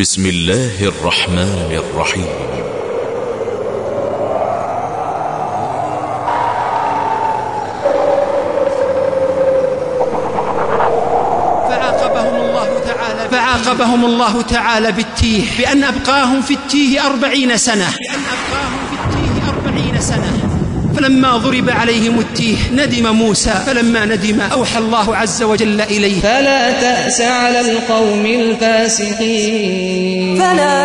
بسم الله الرحمن الرحيم. فعاقبهم الله تعالى بالتيه بأن أبقاهم في التيه 40 سنة. فلما ضرب عليهم التيه ندم موسى، فلما ندم أوحى الله عز وجل إليه: فلا تأس على القوم الفاسقين.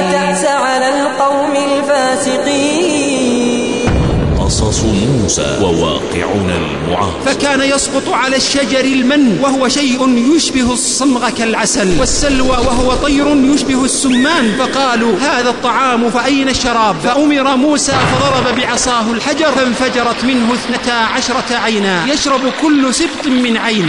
قصص موسى وواقعنا المعاصر. فكان يسقط على الشجر المن وهو شيء يشبه الصمغ كالعسل، والسلوى وهو طير يشبه السمان، فقالوا: هذا الطعام فأين الشراب؟ فأمر موسى فضرب بعصاه الحجر فانفجرت منه 12 عينا يشرب كل سبط من عين.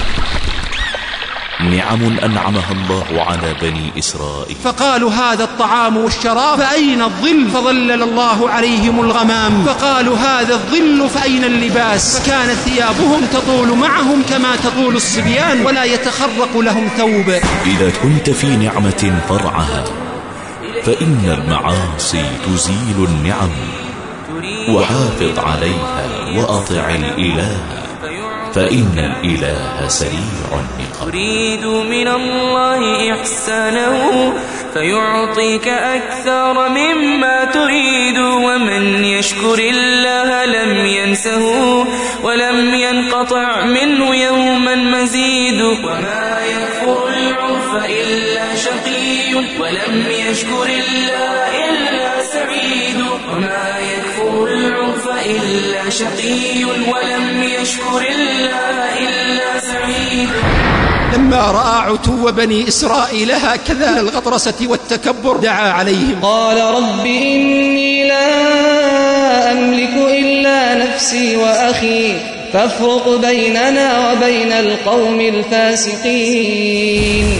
نعم أنعمها الله على بني إسرائيل. فقالوا: هذا الطعام والشراب فأين الظل؟ فظلل الله عليهم الغمام. فقالوا: هذا الظل فأين اللباس؟ فكانت ثيابهم تطول معهم كما تطول الصبيان ولا يتخرق لهم ثوب. إذا كنت في نعمة فرعها، فإن المعاصي تزيل النعم، وحافظ عليها وأطع الإله، فإن الإله سريع العقاب. تريد من الله إحسانه فيعطيك أكثر مما تريد، ومن يشكر الله لم ينسه ولم ينقطع منه يوما مزيد. وما يكفر العرف إلا شقي، ولم يشكر الله إلا سعيد. وما يكفر العرف إلا شقي، ولم يشكر الله إلا سعيد. لما رأى عتو بني إسرائيل هكذا الغطرسة والتكبر دعا عليهم: قال: رب إني لا أملك إلا نفسي وأخي، فافرق بيننا وبين القوم الفاسقين.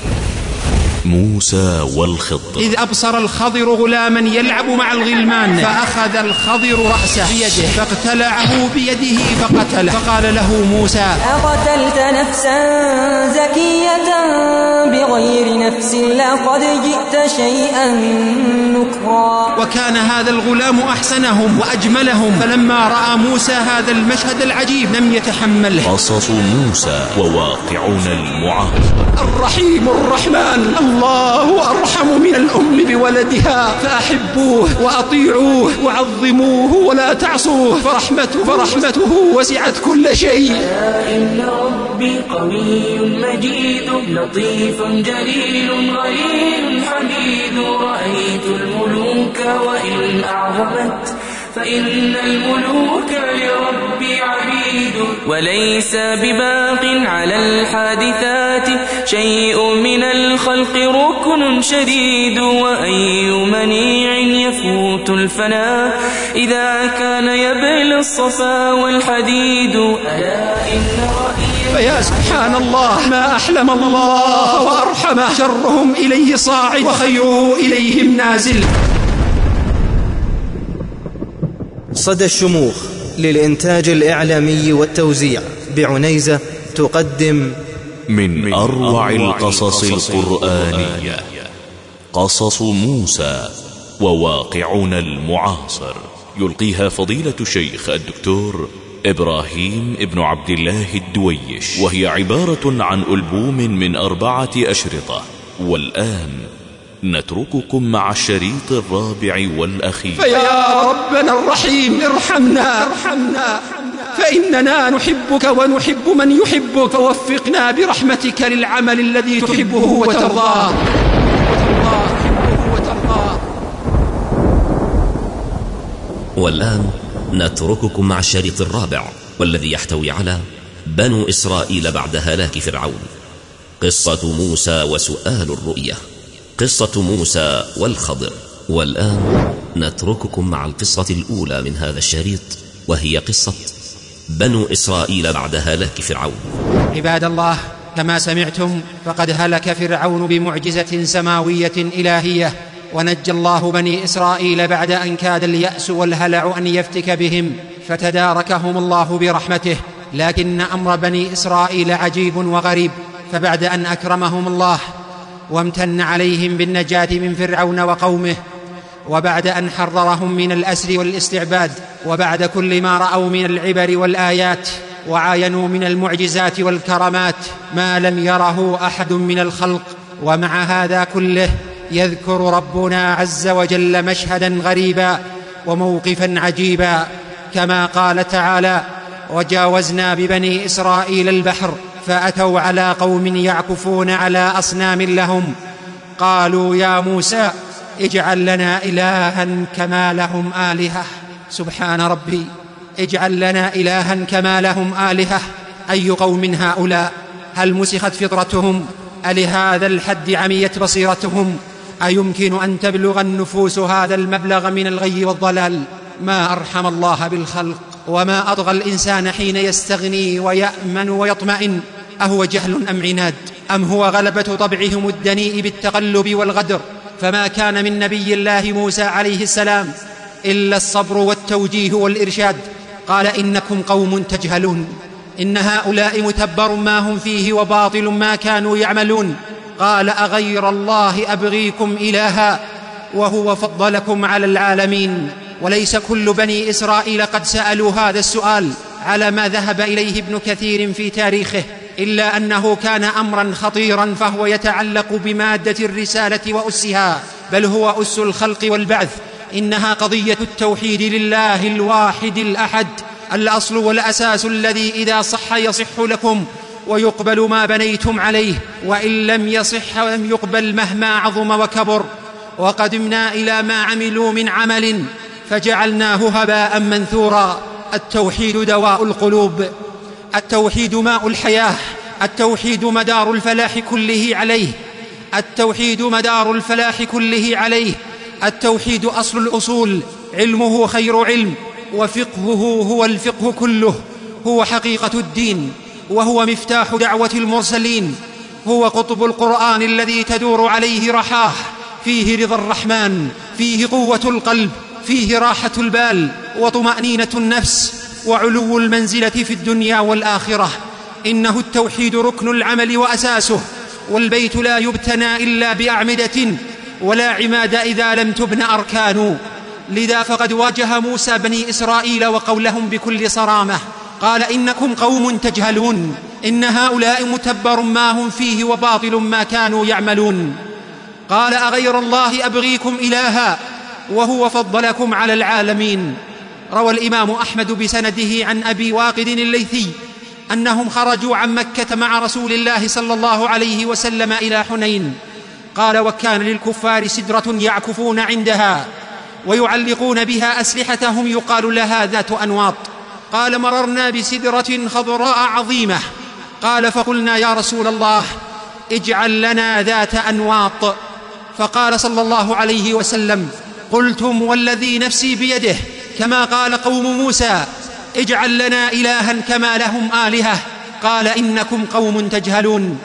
موسى والخضر. إذ أبصر الخضر غلاما يلعب مع الغلمان، فأخذ الخضر رأسه بيده فاقتلعه بيده فقتله. فقال له موسى: أقتلت نفسا زكية بغير نفس لقد جئت شيئا نكرا. وكان هذا الغلام أحسنهم وأجملهم، فلما رأى موسى هذا المشهد العجيب لم يتحمله. قصص موسى وواقعنا المعاصر. الرحيم الرحمن، الله أرحم من الأم بولدها، فأحبوه وأطيعوه وعظموه ولا تعصوه، فرحمته وسعت كل شيء. إن ربي قوي مجيد لطيف جليل غليل حميد. رأيت الملوك وإن أعظمت، فإن الملوك لربي عبيد. وليس بباق على الحادثات شيء من الخلق ركن شديد. وأي منيع يفوت الفناء إذا كان يبلى الصفا والحديد. ألا إن رأيي. فيا سبحان الله، ما أحلم الله وأرحمه. شرهم إليه صاعد وخيره إليهم نازل. صدى الشموخ للإنتاج الإعلامي والتوزيع بعنيزة تقدم من أروع القصص القرآنية قصص موسى وواقعنا المعاصر، يلقيها فضيلة الشيخ الدكتور إبراهيم ابن عبد الله الدويش، وهي عبارة عن ألبوم من 4 أشرطة. والآن نترككم مع الشريط الرابع والأخير. فيا ربنا الرحيم ارحمنا فإننا نحبك ونحب من يحبك، فوفقنا برحمتك للعمل الذي تحبه وترضاه. والآن نترككم مع الشريط الرابع، والذي يحتوي على بنو إسرائيل بعد هلاك فرعون، قصة موسى وسؤال الرؤية، قصة موسى والخضر. والآن نترككم مع القصة الأولى من هذا الشريط، وهي قصة بنو إسرائيل بعد هلاك فرعون. عباد الله، كما سمعتم فقد هلك فرعون بمعجزة سماوية إلهية، ونجى الله بني إسرائيل بعد أن كاد اليأس والهلع أن يفتك بهم، فتداركهم الله برحمته. لكن أمر بني إسرائيل عجيب وغريب، فبعد أن أكرمهم الله وامتن عليهم بالنجاة من فرعون وقومه، وبعد أن حررهم من الأسر والاستعباد، وبعد كل ما رأوا من العبر والآيات وعاينوا من المعجزات والكرامات ما لم يره أحد من الخلق. ومع هذا كله يذكر ربنا عز وجل مشهدا غريبا وموقفا عجيبا، كما قال تعالى: وجاوزنا ببني إسرائيل البحر فأتوا على قوم يعكفون على أصنام لهم قالوا يا موسى اجعل لنا إلها كما لهم آلهة. سبحان ربي، اجعل لنا إلها كما لهم آلهة. أي قوم هؤلاء؟ هل مسخت فطرتهم؟ ألهذا الحد عميت بصيرتهم؟ أيمكن أن تبلغ النفوس هذا المبلغ من الغي والضلال؟ ما أرحم الله بالخلق، وما أطغى الإنسان حين يستغني ويأمن ويطمئن. أهو جهل أم عناد، أم هو غلبة طبعهم الدنيء بالتقلب والغدر؟ فما كان من نبي الله موسى عليه السلام إلا الصبر والتوجيه والإرشاد. قال: إنكم قوم تجهلون، إن هؤلاء متبر ما هم فيه وباطل ما كانوا يعملون. قال: أغير الله أبغيكم إلها وهو فضلكم على العالمين. وليس كل بني إسرائيل قد سألوا هذا السؤال على ما ذهب إليه ابن كثير في تاريخه، إلا أنه كان أمرا خطيرا، فهو يتعلق بمادة الرسالة وأسها، بل هو أس الخلق والبعث. إنها قضية التوحيد لله الواحد الأحد، الأصل والأساس الذي إذا صح يصح لكم ويقبل ما بنيتم عليه، وإن لم يصح ولم يقبل مهما عظم وكبر. وقدمنا إلى ما عملوا من عمل فجعلناه هباء منثورا. التوحيد دواء القلوب، التوحيد ماء الحياة، التوحيد مدار الفلاح كله عليه، التوحيد مدار الفلاح كله عليه. التوحيد أصل الأصول، علمه خير علم، وفقهه هو الفقه كله، هو حقيقة الدين، وهو مفتاح دعوة المرسلين، هو قطب القرآن الذي تدور عليه رحاه، فيه رضا الرحمن، فيه قوة القلب، فيه راحة البال وطمأنينة النفس وعلو المنزلة في الدنيا والآخرة. إنه التوحيد ركن العمل وأساسه، والبيت لا يبتنى إلا بأعمدة، ولا عماد إذا لم تبن أركان. لذا فقد واجه موسى بني إسرائيل وقولهم بكل صرامة، قال: إنكم قوم تجهلون، إن هؤلاء متبر ما هم فيه وباطل ما كانوا يعملون. قال: أغير الله أبغيكم إلها وهو فضلكم على العالمين. روى الإمام أحمد بسنده عن أبي واقد الليثي أنهم خرجوا عن مكة مع رسول الله صلى الله عليه وسلم إلى حنين. قال: وكان للكفار سدرة يعكفون عندها ويعلقون بها أسلحتهم يقال لها ذات أنواط. قال: مررنا بسدرة خضراء عظيمة. قال: فقلنا يا رسول الله اجعل لنا ذات أنواط. فقال صلى الله عليه وسلم: قلتم والذي نفسي بيده، كما قال قوم موسى اجعل لنا إلها كما لهم آلهة. قال: إنكم قوم تجهلون،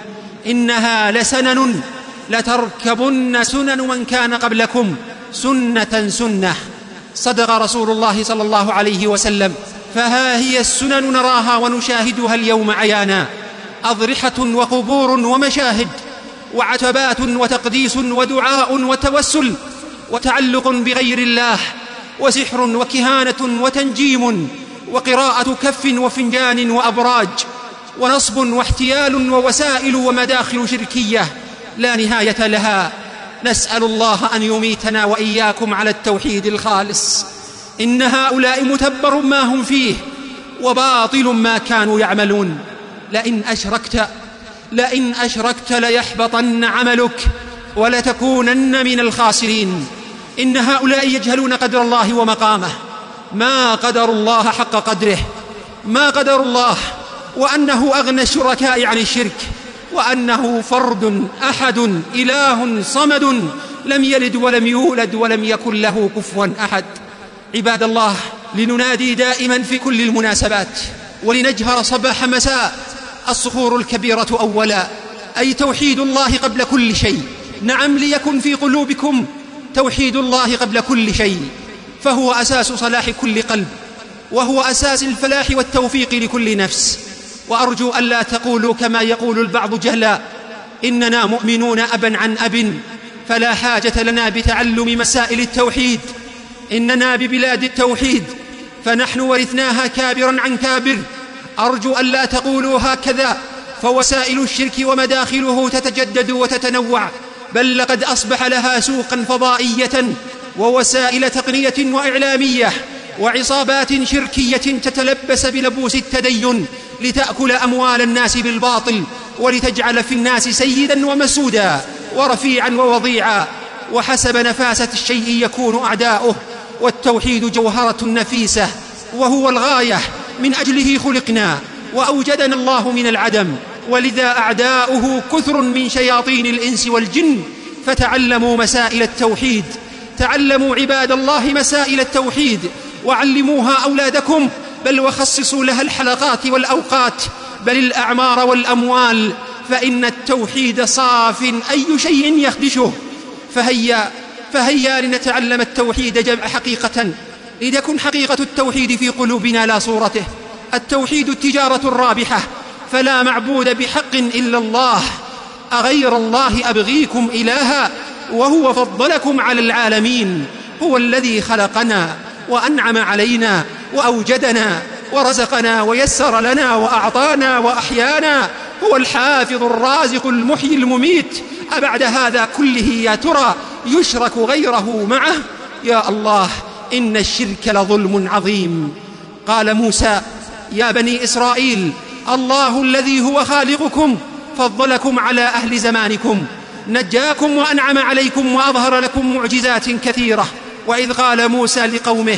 إنها لسنن لتركبن سنن من كان قبلكم سنة سنة. صدق رسول الله صلى الله عليه وسلم. فها هي السنن نراها ونشاهدها اليوم عيانا، أضرحة وقبور ومشاهد وعتبات وتقديس ودعاء وتوسل وتعلق بغير الله وسحر وكهانة وتنجيم وقراءة كف وفنجان وأبراج ونصب واحتيال ووسائل ومداخل شركية لا نهاية لها. نسأل الله أن يميتنا وإياكم على التوحيد الخالص. إن هؤلاء متبر ما هم فيه وباطل ما كانوا يعملون. لئن أشركت ليحبطن عملك ولتكونن من الخاسرين. إن هؤلاء يجهلون قدر الله ومقامه، ما قدر الله حق قدره، ما قدر الله، وأنه أغنى الشركاء عن الشرك، وأنه فرد أحد إله صمد لم يلد ولم يولد ولم يكن له كفوا أحد. عباد الله، لننادي دائما في كل المناسبات ولنجهر صباح مساء الصخور الكبيرة أولا، أي توحيد الله قبل كل شيء. نعم، ليكن في قلوبكم توحيد الله قبل كل شيء، فهو أساس صلاح كل قلب، وهو أساس الفلاح والتوفيق لكل نفس. وأرجو ألا تقولوا كما يقول البعض جهلا: إننا مؤمنون أبا عن أب، فلا حاجة لنا بتعلم مسائل التوحيد، إننا ببلاد التوحيد فنحن ورثناها كابرا عن كابر. أرجو أن لا تقولوا هكذا، فوسائل الشرك ومداخله تتجدد وتتنوع، بل لقد أصبح لها سوقا فضائية ووسائل تقنية وإعلامية وعصابات شركية تتلبس بلبوس التدين لتأكل أموال الناس بالباطل، ولتجعل في الناس سيدا ومسودا ورفيعا ووضيعا، وحسب نفاسة الشيء يكون أعداؤه. والتوحيد جوهرة نفيسة، وهو الغاية، من أجله خلقنا وأوجدنا الله من العدم، ولذا أعداؤه كثر من شياطين الإنس والجن. فتعلموا مسائل التوحيد، تعلموا عباد الله مسائل التوحيد وعلموها أولادكم، بل وخصصوا لها الحلقات والأوقات، بل الأعمار والأموال، فإن التوحيد صاف أي شيء يخدشه. فهيا لنتعلم التوحيد جمع حقيقة، لتكن حقيقة التوحيد في قلوبنا لا صورته. التوحيد التجارة الرابحة، فلا معبود بحق إلا الله، أغير الله أبغيكم إلها وهو فضلكم على العالمين. هو الذي خلقنا وأنعم علينا وأوجدنا ورزقنا ويسر لنا وأعطانا وأحيانا. هو الحافظ الرازق المحيي المميت. أبعد هذا كله يا ترى يشرك غيره معه؟ يا الله، إن الشرك لظلم عظيم. قال موسى: يا بني إسرائيل، الله الذي هو خالقكم فضلكم على أهل زمانكم، نجاكم وأنعم عليكم وأظهر لكم معجزات كثيرة. وإذ قال موسى لقومه: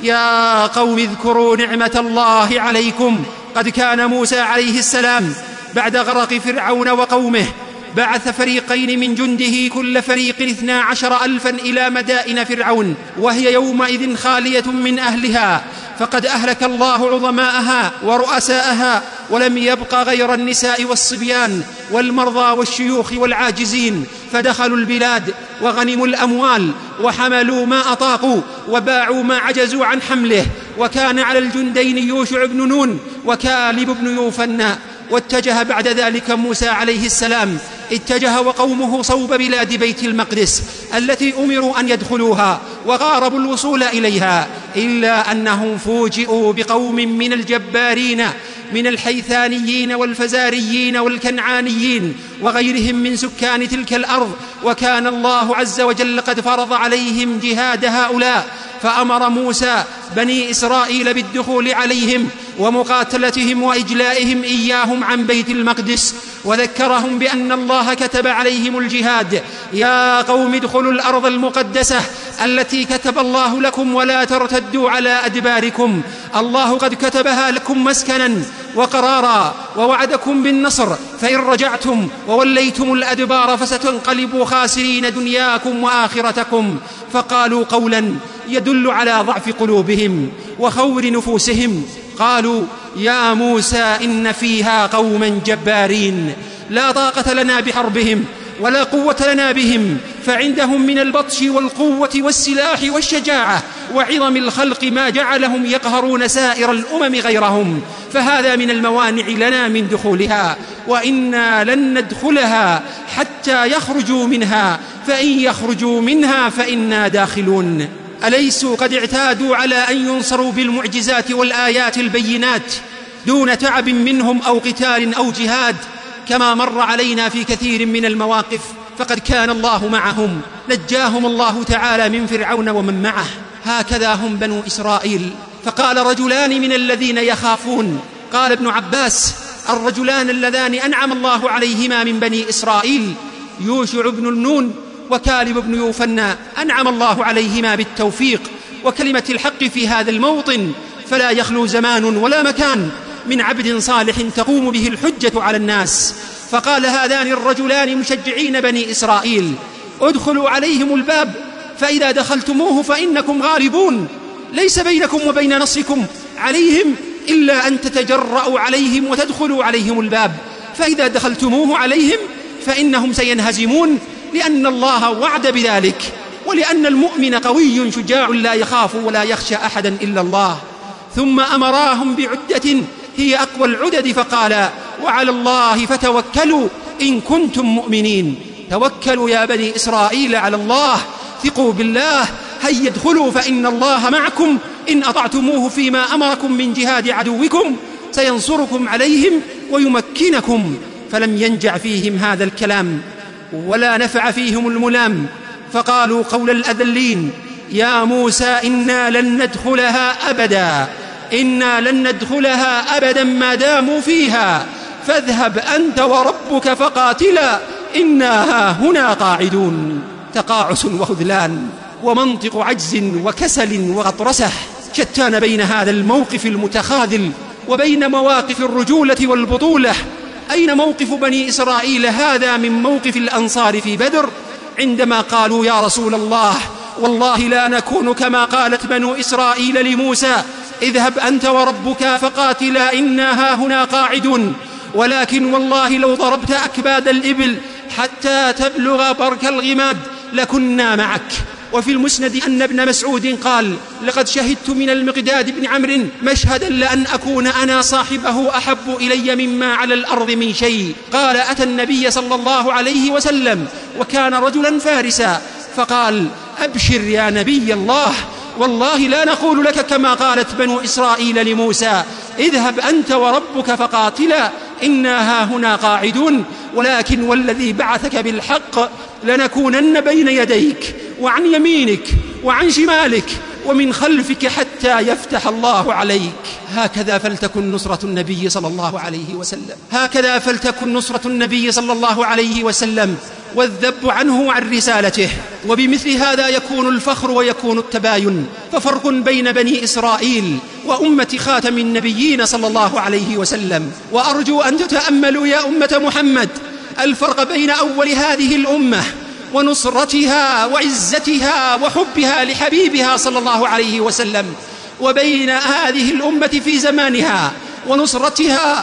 يا قوم اذكروا نعمة الله عليكم. قد كان موسى عليه السلام بعد غرق فرعون وقومه بعث فريقين من جنده، كل فريق 12,000 إلى مدائن فرعون، وهي يومئذ خالية من أهلها، فقد أهلك الله عظماءها ورؤساءها، ولم يبق غير النساء والصبيان والمرضى والشيوخ والعاجزين. فدخلوا البلاد وغنموا الأموال وحملوا ما أطاقوا وباعوا ما عجزوا عن حمله. وكان على الجندين يوشع بن نون وكالب بن يوفنى. واتجه بعد ذلك موسى عليه السلام، اتجه وقومه صوب بلاد بيت المقدس التي أمروا أن يدخلوها، وغاربوا الوصول إليها، إلا أنهم فوجئوا بقوم من الجبارين من الحيثانيين والفزاريين والكنعانيين وغيرهم من سكان تلك الأرض. وكان الله عز وجل قد فرض عليهم جهاد هؤلاء، فأمر موسى بني إسرائيل بالدخول عليهم ومقاتلتهم وإجلائهم إياهم عن بيت المقدس، وذكرهم بأن الله كتب عليهم الجهاد. يا قوم ادخلوا الأرض المقدسة التي كتب الله لكم ولا ترتدوا على أدباركم. الله قد كتبها لكم مسكنا وقرارا، ووعدكم بالنصر، فإن رجعتم ووليتم الأدبار فستنقلبوا خاسرين دنياكم وآخرتكم. فقالوا قولا يدل على ضعف قلوبهم وخور نفوسهم. قالوا: يا موسى، إن فيها قوما جبارين، لا طاقة لنا بحربهم ولا قوة لنا بهم، فعندهم من البطش والقوة والسلاح والشجاعة وعظم الخلق ما جعلهم يقهرون سائر الأمم غيرهم، فهذا من الموانع لنا من دخولها، وإنا لن ندخلها حتى يخرجوا منها، فإن يخرجوا منها فإنا داخلون. أليسوا قد اعتادوا على أن ينصروا بالمعجزات والآيات البينات دون تعب منهم أو قتال أو جهاد، كما مر علينا في كثير من المواقف؟ فقد كان الله معهم، نجاهم الله تعالى من فرعون ومن معه. هكذا هم بنو إسرائيل. فقال رجلان من الذين يخافون، قال ابن عباس: الرجلان اللذان أنعم الله عليهما من بني إسرائيل يوشع بن نون وكالب بن يوفنى، أنعم الله عليهما بالتوفيق وكلمة الحق في هذا الموطن، فلا يخلو زمان ولا مكان من عبد صالح تقوم به الحجة على الناس. فقال هذان الرجلان مشجعين بني إسرائيل: ادخلوا عليهم الباب، فإذا دخلتموه فإنكم غالبون، ليس بينكم وبين نصركم عليهم إلا أن تتجرأوا عليهم وتدخلوا عليهم الباب، فإذا دخلتموه عليهم فإنهم سينهزمون، لأن الله وعد بذلك، ولأن المؤمن قوي شجاع لا يخاف ولا يخشى أحدا إلا الله. ثم أمراهم بعدة هي أقوى العدد، فقال: وعلى الله فتوكلوا إن كنتم مؤمنين. توكلوا يا بني إسرائيل على الله، ثقوا بالله، هيا ادخلوا فإن الله معكم إن أطعتموه فيما أمركم من جهاد عدوكم سينصركم عليهم ويمكنكم. فلم ينجع فيهم هذا الكلام ولا نفع فيهم الملام، فقالوا قول الأذلين: يا موسى إنا لن ندخلها أبدا ما داموا فيها، فاذهب أنت وربك فقاتلا إنا هنا قاعدون. تقاعس وخذلان ومنطق عجز وكسل وغطرسة، شتان بين هذا الموقف المتخاذل وبين مواقف الرجولة والبطولة. أين موقف بني إسرائيل هذا من موقف الأنصار في بدر عندما قالوا: يا رسول الله والله لا نكون كما قالت بنو إسرائيل لموسى: اذهب أنت وربك فقاتلا إنا هنا قاعدون، ولكن والله لو ضربت أكباد الإبل حتى تبلغ برك الغماد لكنا معك. وفي المسند أن ابن مسعود قال: لقد شهدت من المقداد بن عمرو مشهدا لأن أكون أنا صاحبه أحب إلي مما على الأرض من شيء. قال: أتى النبي صلى الله عليه وسلم وكان رجلا فارسا، فقال: أبشر يا نبي الله، والله لا نقول لك كما قالت بنو إسرائيل لموسى: اذهب أنت وربك فقاتلا إنا هنا قاعدون، ولكن والذي بعثك بالحق لنكونن بين يديك وعن يمينك وعن شمالك ومن خلفك حتى يفتح الله عليك. هكذا فلتكن نصرة النبي صلى الله عليه وسلم، هكذا فلتكن نصرة النبي صلى الله عليه وسلم والذب عنه وعن رسالته. وبمثل هذا يكون الفخر ويكون التباين. ففرق بين بني إسرائيل وأمة خاتم النبيين صلى الله عليه وسلم. وأرجو أن تتأملوا يا أمة محمد الفرق بين أول هذه الأمة ونصرتها وعزتها وحبها لحبيبها صلى الله عليه وسلم، وبين هذه الأمة في زمانها ونصرتها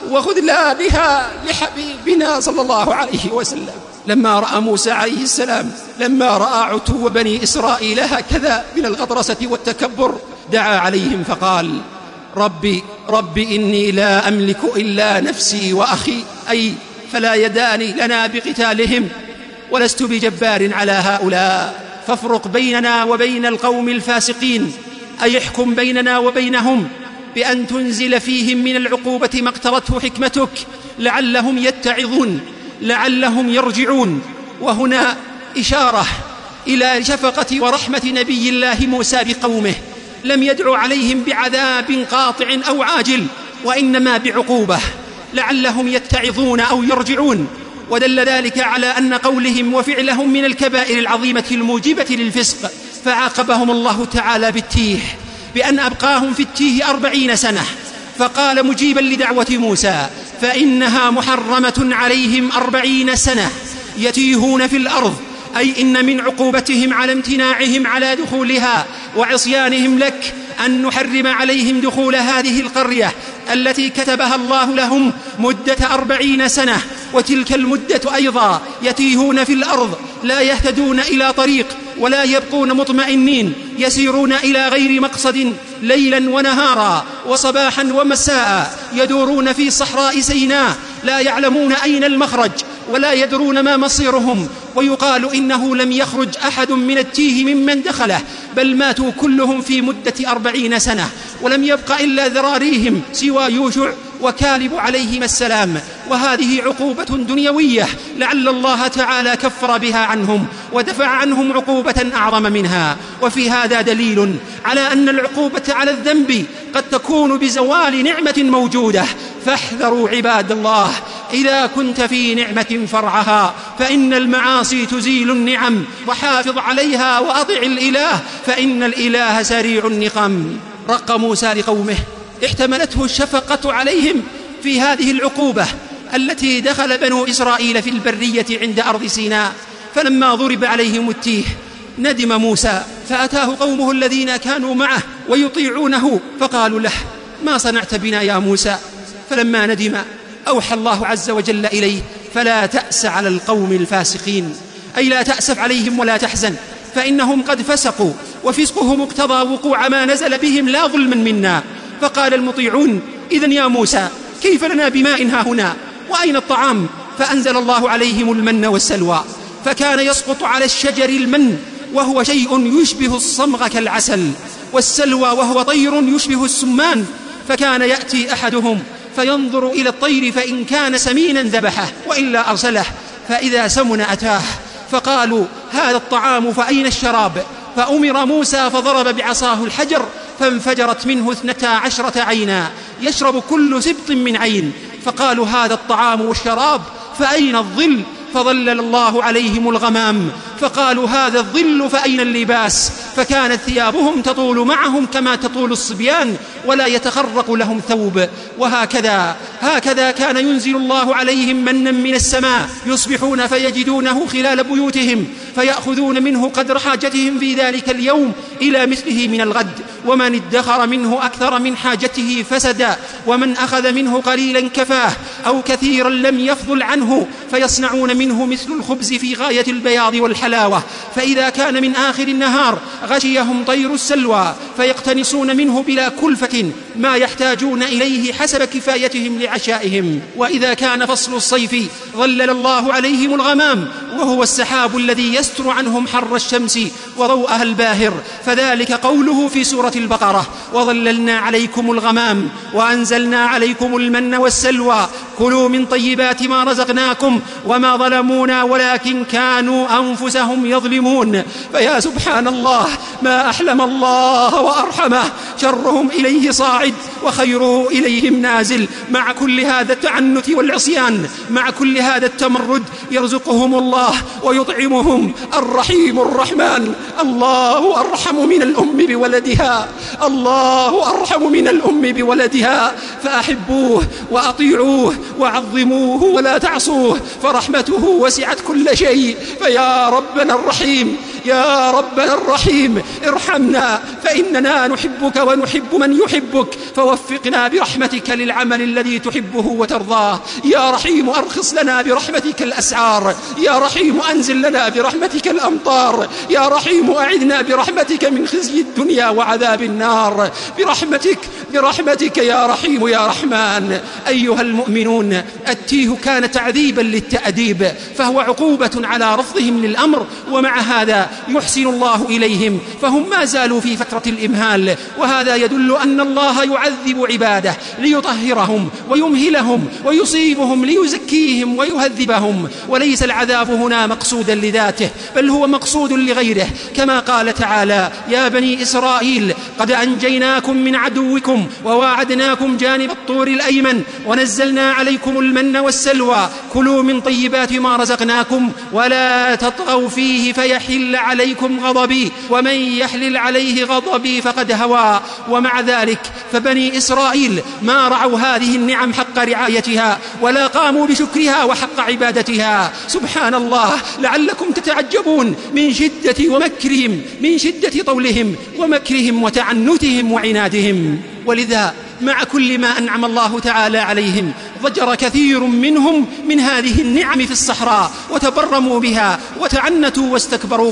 وخذلانها لحبيبنا صلى الله عليه وسلم. لما رأى موسى عليه السلام، لما رأى عتو بني إسرائيل هكذا من الغطرسة والتكبر، دعا عليهم فقال: ربي إني لا أملك إلا نفسي وأخي، أي فلا يدان لنا بقتالهم ولست بجبار على هؤلاء، فافرق بيننا وبين القوم الفاسقين، أي احكم بيننا وبينهم بأن تنزل فيهم من العقوبة ما اقتضته حكمتك لعلهم يتعظون لعلهم يرجعون. وهنا إشارة إلى شفقة ورحمة نبي الله موسى بقومه، لم يدعو عليهم بعذاب قاطع أو عاجل، وإنما بعقوبة لعلهم يتعظون أو يرجعون. ودل ذلك على أن قولهم وفعلهم من الكبائر العظيمة الموجبة للفسق، فعاقبهم الله تعالى بالتيه بأن أبقاهم في التيه 40 سنة. فقال مجيبا لدعوة موسى: فإنها محرمة عليهم 40 سنة يتيهون في الأرض، أي إن من عقوبتهم على امتناعهم على دخولها وعصيانهم لك أن نحرم عليهم دخول هذه القرية التي كتبها الله لهم مدة 40 سنة، وتلك المدة أيضا يتيهون في الأرض لا يهتدون إلى طريق ولا يبقون مطمئنين، يسيرون إلى غير مقصد ليلا ونهارا وصباحا ومساء، يدورون في صحراء سيناء لا يعلمون أين المخرج ولا يدرون ما مصيرهم. ويقال إنه لم يخرج أحد من التيه ممن دخله، بل ماتوا كلهم في مدة 40 سنة، ولم يبق إلا ذراريهم سوى يوشع وكالب عليهما السلام. وهذه عقوبة دنيوية لعل الله تعالى كفر بها عنهم ودفع عنهم عقوبة أعظم منها. وفي هذا دليل على أن العقوبة على الذنب قد تكون بزوال نعمة موجودة، فاحذروا عباد الله إذا كنت في نعمة فرعها، فإن المعاصي تزيل النعم، وحافظ عليها وأطع الإله فإن الإله سريع النقم. رق موسى لقومه، احتملته الشفقة عليهم في هذه العقوبة التي دخل بنو إسرائيل في البرية عند أرض سيناء. فلما ضرب عليهم التيه ندم موسى، فأتاه قومه الذين كانوا معه ويطيعونه فقالوا له: ما صنعت بنا يا موسى؟ فلما ندم أوحى الله عز وجل إليه: فلا تأس على القوم الفاسقين، أي لا تأسف عليهم ولا تحزن، فإنهم قد فسقوا، وفسقهم اقتضى وقوع ما نزل بهم لا ظلما منا. فقال المطيعون: إذن يا موسى كيف لنا بماء هاهنا؟ وأين الطعام؟ فأنزل الله عليهم المن والسلوى، فكان يسقط على الشجر المن وهو شيء يشبه الصمغ كالعسل، والسلوى وهو طير يشبه السمان، فكان يأتي أحدهم فينظر إلى الطير فإن كان سمينا ذبحه وإلا أرسله، فإذا سمن أتاه، فقالوا هذا الطعام فأين الشراب؟ فأمر موسى فضرب بعصاه الحجر فانفجرت منه 12 عينا يشرب كل سبط من عين، فقالوا هذا الطعام والشراب فأين الظل؟ فظلل الله عليهم الغمام، فقالوا هذا الظل فأين اللباس؟ فكانت ثيابهم تطول معهم كما تطول الصبيان ولا يتخرق لهم ثوب. هكذا كان ينزل الله عليهم منا من السماء، يصبحون فيجدونه خلال بيوتهم فيأخذون منه قدر حاجتهم في ذلك اليوم إلى مثله من الغد، ومن ادخر منه أكثر من حاجته فسدا، ومن أخذ منه قليلا كفاه أو كثيرا لم يفضل عنه، فيصنعون منه مثل الخبز في غاية البياض والحلاوة، فإذا كان من آخر النهار غشيهم طير السلوى فيقتنصون منه بلا كلفة ما يحتاجون إليه حسب كفايتهم لعشائهم. وإذا كان فصل الصيف ظلل الله عليهم الغمام، وهو السحاب الذي يستر عنهم حر الشمس وضوءها الباهر، فذلك قوله في سورة البقرة وظللنا عليكم الغمام وأنزلنا عليكم المن والسلوى كلوا من طيبات ما رزقناكم وما ظلمونا ولكن كانوا أنفسهم يظلمون. فيا سبحان الله، ما أحلم الله وأرحمه، شرهم إليه صاعد وخيره إليهم نازل. مع كل هذا التعنت والعصيان، مع كل هذا التمرد، يرزقهم الله ويطعمهم الرحيم الرحمن. الله أرحم من الأم بولدها، الله أرحم من الأم بولدها، فأحبوه وأطيعوه وعظموه ولا تعصوه، فرحمته وسعت كل شيء. فيا ربنا الرحيم، يا ربنا الرحيم، ارحمنا فإننا نحبك ونحب من يحبك، فوفقنا برحمتك للعمل الذي تحبه وترضاه. يا رحيم أرخص لنا برحمتك الأسعار، يا رحيم أنزل لنا برحمتك الأمطار، يا رحيم أعذنا برحمتك من خزي الدنيا وعذاب النار، برحمتك يا رحيم يا رحمن. أيها المؤمنون، التيه كان تعذيبا للتأديب، فهو عقوبة على رفضهم للأمر، ومع هذا يحسن الله إليهم، فهم ما زالوا في فترة الإمهال، وهذا يدل أن الله يعذب عباده ليطهرهم ويمهلهم ويصيبهم ليزكيهم ويهذبهم، وليس العذاب هنا مقصودا لذاته بل هو مقصود لغيره، كما قال تعالى يا بني إسرائيل قد أنجيناكم من عدوكم وواعدناكم جانب الطور الأيمن ونزلنا عليكم المن والسلوى كلوا من طيبات ما رزقناكم ولا تطغوا فيه فيحل عليكم غضبي ومن يحلل عليه غضبي فقد هوى. ومع ذلك فبني إسرائيل ما رعوا هذه النعم حق رعايتها ولا قاموا بشكرها وحق عبادتها. سبحان الله، لعلكم تتعجبون من شدة ومكرهم، من شدة طولهم ومكرهم وتعنتهم وعنادهم. ولذا مع كل ما أنعم الله تعالى عليهم ضجر كثير منهم من هذه النعم في الصحراء وتبرموا بها وتعنتوا واستكبروا،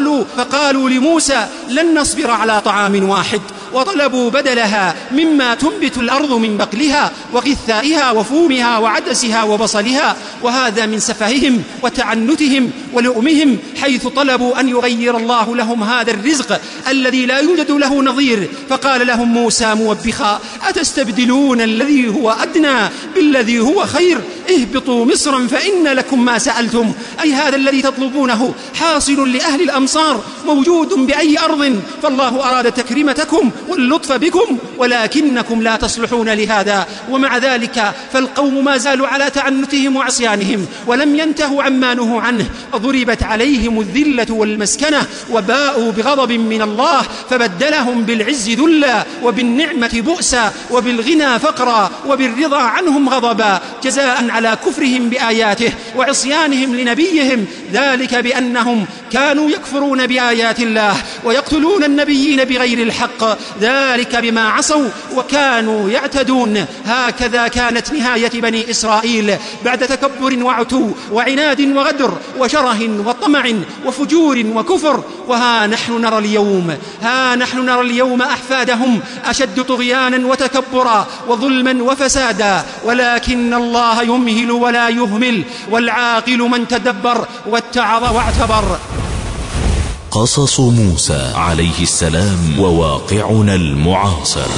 فقالوا لموسى لن نصبر على طعام واحد، وطلبوا بدلها مما تنبت الأرض من بقلها وغثائها وفومها وعدسها وبصلها. وهذا من سفههم وتعنتهم ولؤمهم، حيث طلبوا أن يغير الله لهم هذا الرزق الذي لا يوجد له نظير. فقال لهم موسى موبخا أتستبدلون الذي هو أدنى بالذي هو خير، اهبطوا مصرا فإن لكم ما سألتم. أي هذا الذي تطلبونه حاصل لأهل الأمصار، موجود بأي أرض، فالله أراد تكريمتكم واللطف بكم ولكنكم لا تصلحون لهذا. ومع ذلك فالقوم ما زالوا على تعنتهم وعصيانهم ولم ينتهوا عما نهوا عنه، ضربت عليهم الذلة والمسكنة وباءوا بغضب من الله فبدلهم بالعز ذلا وبالنعمة بؤسا وبالغنى فقرا وبالرضا عنهم غضبا، جزاء على كفرهم بآياته وعصيانهم لنبيهم، ذلك بأنهم كانوا يكفرون بآيات الله ويقتلون النبيين بغير الحق، ذلك بما عصوا وكانوا يعتدون. هكذا كانت نهاية بني إسرائيل بعد تكبر وعتو وعناد وغدر وشره وطمع وفجور وكفر. وها نحن نرى اليوم أحفادهم أشد طغيانا وتكبرا وظلما وفسادا، ولكن الله يمهل ولا يهمل، والعاقل من تدبر واتعظ واعتبر. قصص موسى عليه السلام وواقعنا المعاصر.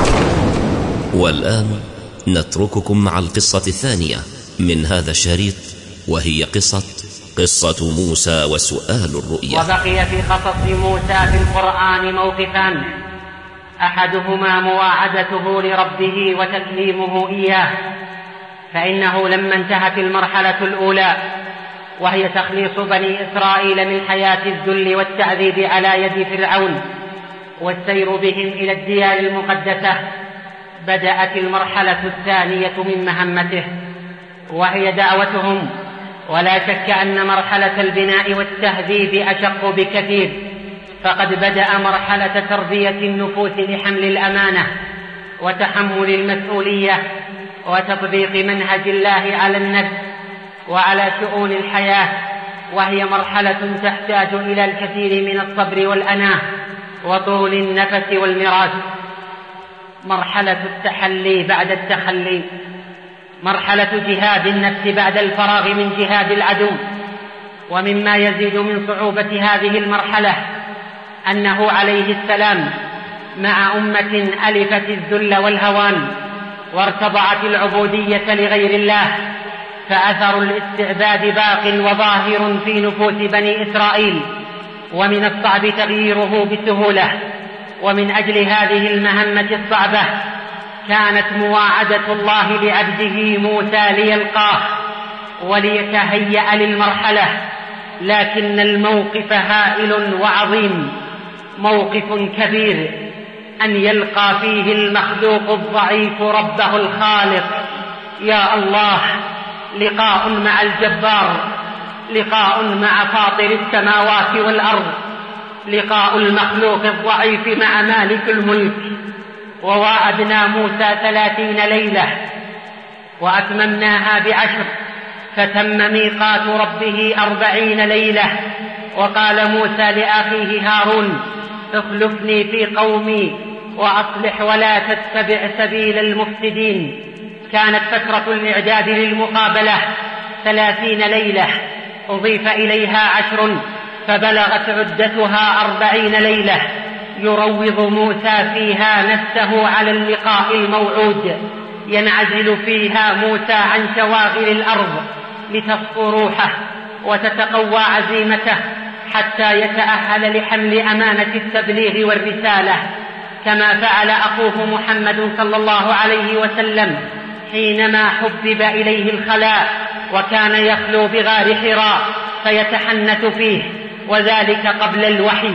والآن نترككم مع القصة الثانية من هذا الشريط، وهي قصة موسى وسؤال الرؤيا. وبقي في قصص موسى في القرآن موقفان، أحدهما مواعدته لربه وتكليمه إياه، فإنه لما انتهت المرحلة الأولى وهي تخليص بني إسرائيل من حياة الذل والتعذيب على يد فرعون والسير بهم إلى الديار المقدسة، بدأت المرحلة الثانية من مهمته وهي دعوتهم. ولا شك أن مرحلة البناء والتهذيب أشق بكثير، فقد بدأ مرحلة تربية النفوس لحمل الأمانة وتحمل المسؤولية وتطبيق منهج الله على النفس وعلى شؤون الحياة، وهي مرحلة تحتاج إلى الكثير من الصبر والأناة وطول النفس والمراس. مرحلة التحلي بعد التخلي، مرحلة جهاد النفس بعد الفراغ من جهاد العدو. ومما يزيد من صعوبة هذه المرحلة أنه عليه السلام مع أمة ألفت الذل والهوان وارتضعت العبودية لغير الله، فأثر الاستعباد باق وظاهر في نفوس بني إسرائيل، ومن الصعب تغييره بسهولة. ومن أجل هذه المهمة الصعبة كانت مواعدة الله لعبده موسى ليلقاه وليتهيأ للمرحلة، لكن الموقف هائل وعظيم، موقف كبير أن يلقى فيه المخلوق الضعيف ربه الخالق. يا الله، لقاء مع الجبار، لقاء مع فاطر السماوات والأرض، لقاء المخلوق الضعيف مع مالك الملك. وواعدنا موسى 30 ليلة وأتممناها ب10، فتم ميقات ربه 40 ليلة. وقال موسى لأخيه هارون: اخلفني في قومي وأصلح ولا تتبع سبيل المفسدين. كانت فترة الإعداد للمقابلة 30 ليلة، أضيف إليها 10 فبلغت عدتها 40 ليلة، يروض موسى فيها نفسه على اللقاء الموعود. ينعزل فيها موسى عن شواغل الأرض لتصفو روحه وتتقوى عزيمته حتى يتأهل لحمل أمانة التبليغ والرسالة، كما فعل أخوه محمد صلى الله عليه وسلم حينما حبب إليه الخلاء وكان يخلو بغار حراء فيتحنث فيه، وذلك قبل الوحي.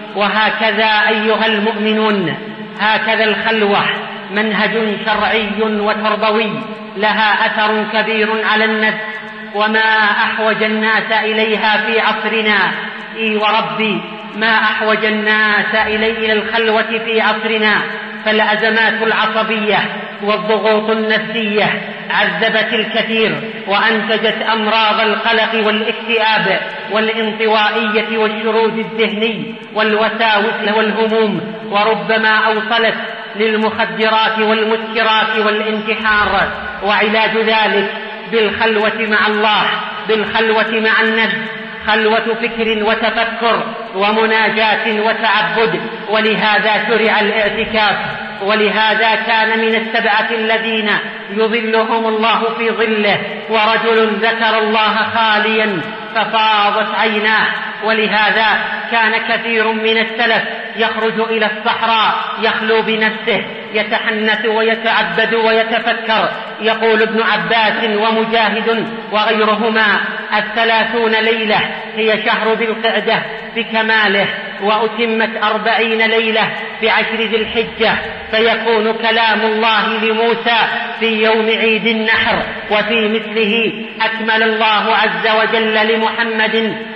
وهكذا أيها المؤمنون، هكذا الخلوة منهج شرعي وتربوي لها أثر كبير على النفس، وما أحوج الناس إليها في عصرنا. إي وربي، ما أحوج الناس إلى الخلوة في عصرنا، فالأزمات العصبية والضغوط النفسية عذبت الكثير وأنتجت أمراض القلق والاكتئاب والانطوائية والشرود الذهني والوساوس والهموم، وربما أوصلت للمخدرات والمسكرات والانتحار. وعلاج ذلك بالخلوة مع الله، بالخلوة مع النفس، خلوة فكر وتفكر ومناجاة وتعبد. ولهذا شرع الاعتكاف، ولهذا كان من السبعة الذين يظلهم الله في ظله ورجل ذكر الله خاليا ففاضت عيناه. ولهذا كان كثير من السلف يخرج إلى الصحراء يخلو بنفسه يتحنث ويتعبد ويتفكر. يقول ابن عباس ومجاهد وغيرهما: 30 ليلة هي شهر ذي القعدة بكماله، وأتمت 40 ليلة ب10 ذي الحجة، فيكون كلام الله لموسى في يوم عيد النحر. وفي مثله أكمل الله عز وجل لمحمد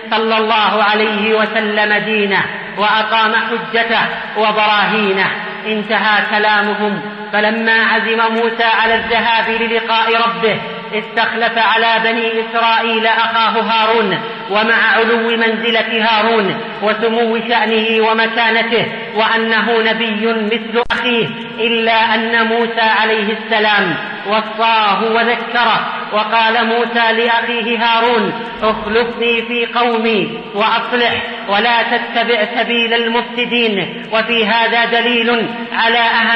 صلى الله عليه وسلم دينه وأقام حجته وبراهينه. انتهى كلامهم. فلما عزم موسى على الذهاب للقاء ربه استخلف على بني إسرائيل أخاه هارون، ومع علو منزلة هارون وسمو شأنه ومكانته وأنه نبي مثل أخيه، إلا أن موسى عليه السلام وصاه وذكره، وقال موسى لأخيه هارون: اخلفني في قومي وأصلح ولا تتبع سبيل المفسدين. وفي هذا دليل على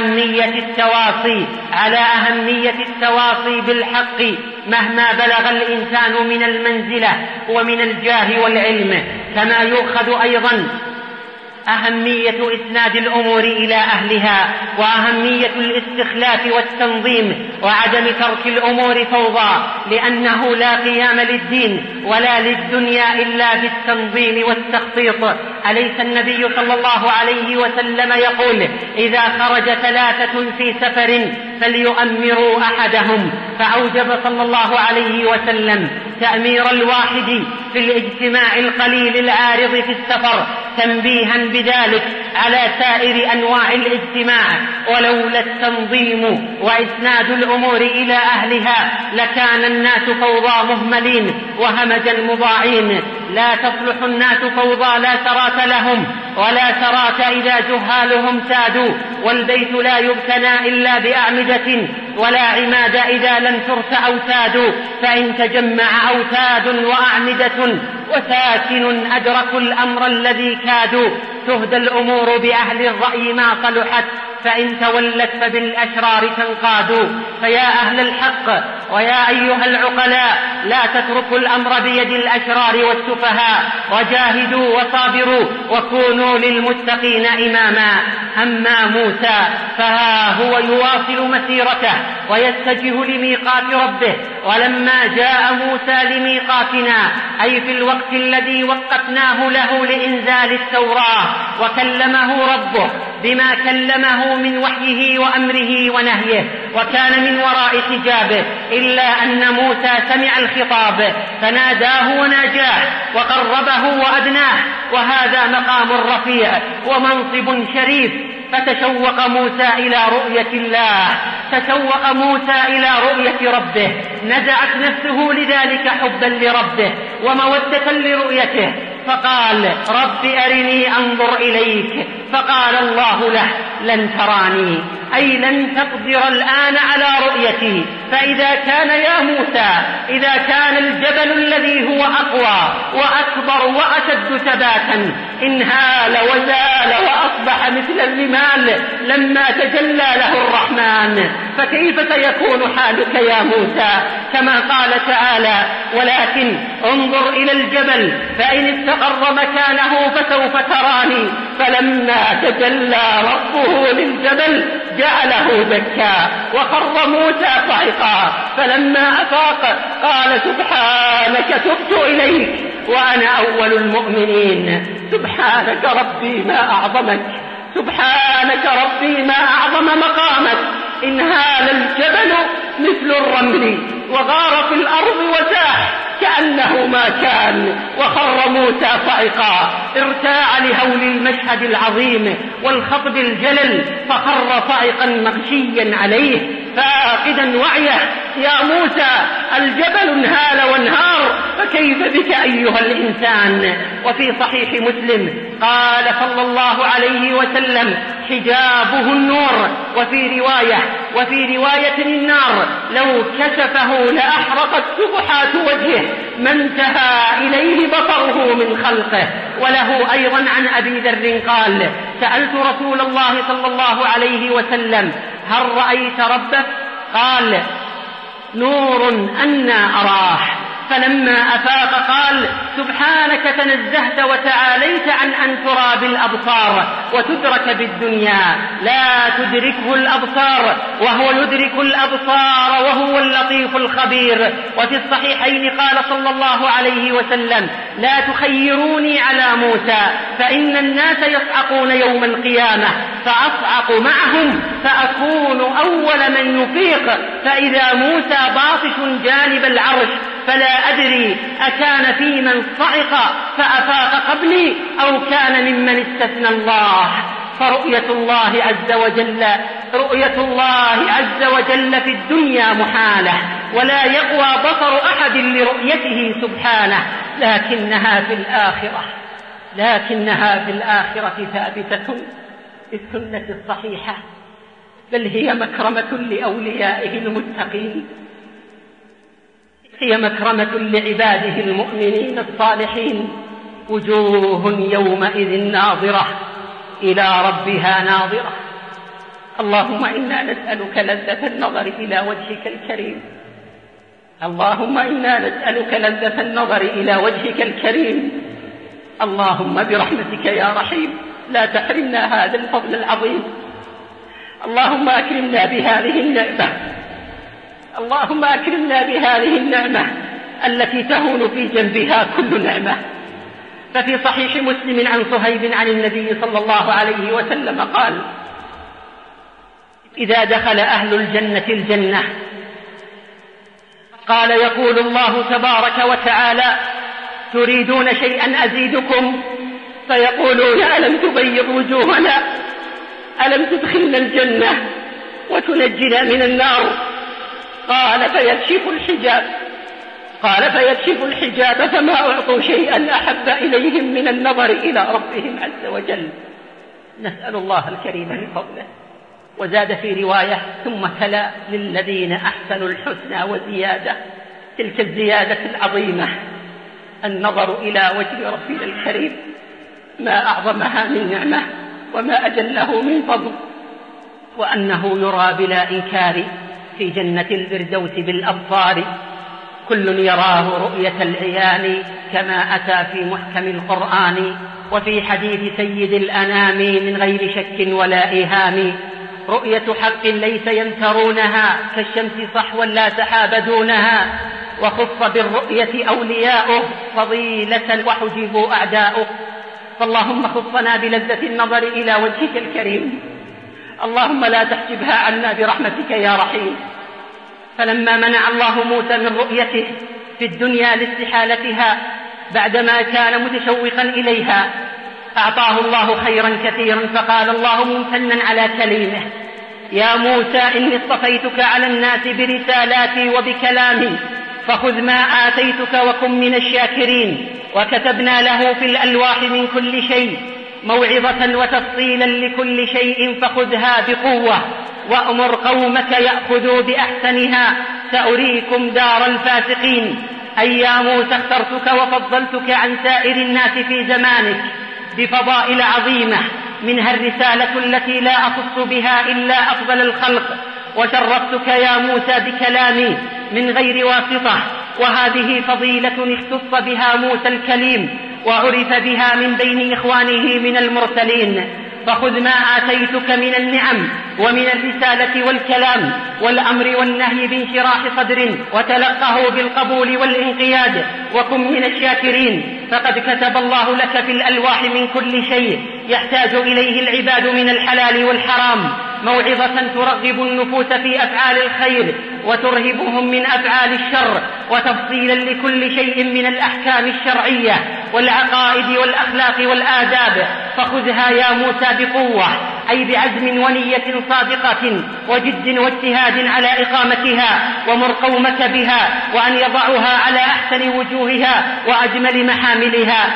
أهمية التواصي بالحق مهما بلغ الإنسان من المنزلة ومن الجاه والعلم. كما يؤخذ أيضا أهمية إسناد الأمور إلى أهلها، وأهمية الاستخلاف والتنظيم، وعدم ترك الأمور فوضى، لأنه لا قيام للدين ولا للدنيا إلا بالتنظيم والتخطيط. أليس النبي صلى الله عليه وسلم يقول: إذا خرج 3 في سفر فليؤمروا أحدهم؟ فأوجب صلى الله عليه وسلم تأمير الواحد في الاجتماع القليل العارض في السفر، تنبيها بذلك على سائر أنواع الاجتماع. ولولا التنظيم وإسناد الأمور إلى أهلها لكان الناس فوضى مهملين وهمجا مضاعين. لا تصلح الناس فوضى لا ثرات لهم، ولا ثرات إذا جهالهم سادوا. والبيت لا يبتنى إلا بأعمدة، ولا عماد إذا لم ترس أوتاد. فإن تجمع أوتاد وأعمدة وساكن أدركوا الأمر الذي كادوا. تهدى الأمور بأهل الرأي ما صلحت، فإن تولت فبالأشرار تنقاد. فيا أهل الحق ويا أيها العقلاء، لا تتركوا الأمر بيد الأشرار والسفهاء، وجاهدوا وصابروا وكونوا للمتقين إماما. أما موسى فها هو يواصل مسيرته ويتجه لميقات ربه. ولما جاء موسى لميقاتنا، أي في الوقت الذي وقتناه له لإنزال التوراة، وكلمه ربه بما كلمه من وحيه وأمره ونهيه، وكان من وراء حجابه، إلا أن موسى سمع الخطاب فناداه وناجاه وقربه وأدناه، وهذا مقام رفيع ومنصب شريف. فتشوق موسى إلى رؤية الله، تشوق موسى إلى رؤية ربه، نزعت نفسه لذلك حبا لربه ومودة لرؤيته، فقال: رب أرني أنظر إليك. فقال الله له: لن تراني، أي لن تقدر الآن على رؤيتي. فإذا كان يا موسى، إذا كان الجبل الذي هو أقوى وأكبر وأشد ثباتا انهال وزال وأصبح مثل الرمال لما تجلى له الرحمن، فكيف سيكون حالك يا موسى؟ كما قال تعالى: ولكن انظر إلى الجبل فإن استقر مكانه فسوف تراني. فلما تجلى ربه للجبل جعله دكا وخر موسى صعقا. فلما أفاق قال: سبحانك تبت إليك وأنا أول المؤمنين. سبحانك ربي ما أعظمك، سبحانك ربي ما أعظم مقامك. انهال الجبل مثل الرمل وغار في الأرض وساح كأنه ما كان، وخر موسى صعقا. ارتاع لهول المشهد العظيم والخطب الجلل، فخر صعقا مغشيا عليه فاقدا وعيه. يا موسى، الجبل انهال وانهار، فكيف بك أيها الإنسان؟ وفي صحيح مسلم قال صلى الله عليه وسلم: حجابه النور. وفي رواية النار، لو كشفه لأحرقت سبحات وجهه ما انتهى إليه بصره من خلقه. وله أيضا عن أبي ذر قال: سألت رسول الله صلى الله عليه وسلم: هل رأيت ربك؟ قال: نور أنا أراه. فلما أفاق قال: سبحانك تنزهت وتعاليت عن أن ترى بالأبصار وتدرك بالدنيا، لا تدركه الأبصار وهو يدرك الأبصار وهو اللطيف الخبير. وفي الصحيحين قال صلى الله عليه وسلم: لا تخيروني على موسى، فإن الناس يصعقون يوم القيامة فأصعق معهم فأكون أول من يفيق. فإذا موسى باطش جانب العرش فلا أدري أكان في من صعق فأفاق قبلي أو كان ممن استثنى الله. فرؤية الله عز وجل في الدنيا محالة، ولا يقوى بصر أحد لرؤيته سبحانه، لكنها في الآخرة ثابتة بالسنة الصحيحة، بل هي مكرمة لأوليائه المتقين، هي مكرمة لعباده المؤمنين الصالحين. وجوه يومئذ ناظرة إلى ربها ناظرة. اللهم إنا نسألك لذة النظر إلى وجهك الكريم، اللهم إنا نسألك لذة النظر إلى وجهك الكريم. اللهم برحمتك يا رحيم لا تحرمنا هذا الفضل العظيم. اللهم أكرمنا بهذه النعمة، اللهم أكرمنا بهذه النعمة التي تهون في جنبها كل نعمة. ففي صحيح مسلم عن صهيب عن النبي صلى الله عليه وسلم قال: إذا دخل أهل الجنة الجنة قال يقول الله تبارك وتعالى: تريدون شيئا أزيدكم؟ فيقولون: ألم تبيض وجوهنا، ألم تدخلنا الجنة وتنجنا من النار؟ قال فيكشف الحجاب فما أعطوا شيئا أحب إليهم من النظر إلى ربهم عز وجل. نسأل الله الكريم من فضله. وزاد في رواية: ثم تلا للذين أحسنوا الحسنى وزيادة. تلك الزيادة العظيمة النظر إلى وجه ربنا الكريم، ما أعظمها من نعمة وما أجله من فضل. وأنه يرى بلا إنكار في جنة الفردوس بالأبصار، كل يراه رؤية العيان كما أتى في محكم القرآن وفي حديث سيد الأنام من غير شك ولا إيهام. رؤية حق ليس ينكرونها كالشمس صحوا لا سحاب دونها، وخص بالرؤية أولياؤه فضيلة وحجبوا أعداؤه. فاللهم خصنا بلذة النظر إلى وجهك الكريم، اللهم لا تحجبها عنا برحمتك يا رحيم. فلما منع الله موسى من رؤيته في الدنيا لاستحالتها بعدما كان متشوقا إليها، أعطاه الله خيرا كثيرا، فقال الله ممتنا على كليمه: يا موسى إني اصطفيتك على الناس برسالاتي وبكلامي، فخذ ما آتيتك وكن من الشاكرين. وكتبنا له في الألواح من كل شيء موعظة وتفصيلا لكل شيء، فخذها بقوة وأمر قومك يأخذوا بأحسنها، سأريكم دار الفاسقين. أي يا موسى اخترتك وفضلتك عن سائر الناس في زمانك بفضائل عظيمة، منها الرسالة التي لا أخص بها إلا أفضل الخلق، وشرفتك يا موسى بكلامي من غير واسطة، وهذه فضيلة اختص بها موسى الكليم وعرف بها من بين إخوانه من المرسلين. فخذ ما آتيتك من النعم ومن الرسالة والكلام والأمر والنهي بانشراح صدر، وتلقه بالقبول والانقياد، وكن من الشاكرين. فقد كتب الله لك في الألواح من كل شيء يحتاج إليه العباد من الحلال والحرام، موعظة ترغب النفوس في أفعال الخير وترهبهم من أفعال الشر، وتفصيلا لكل شيء من الأحكام الشرعية والعقائد والأخلاق والآداب. فخذها يا موسى بقوة، أي بعزم ونية صادقة وجد واجتهاد على إقامتها، ومر قومك بها وأن يضعها على أحسن وجوهها وأجمل محاملها.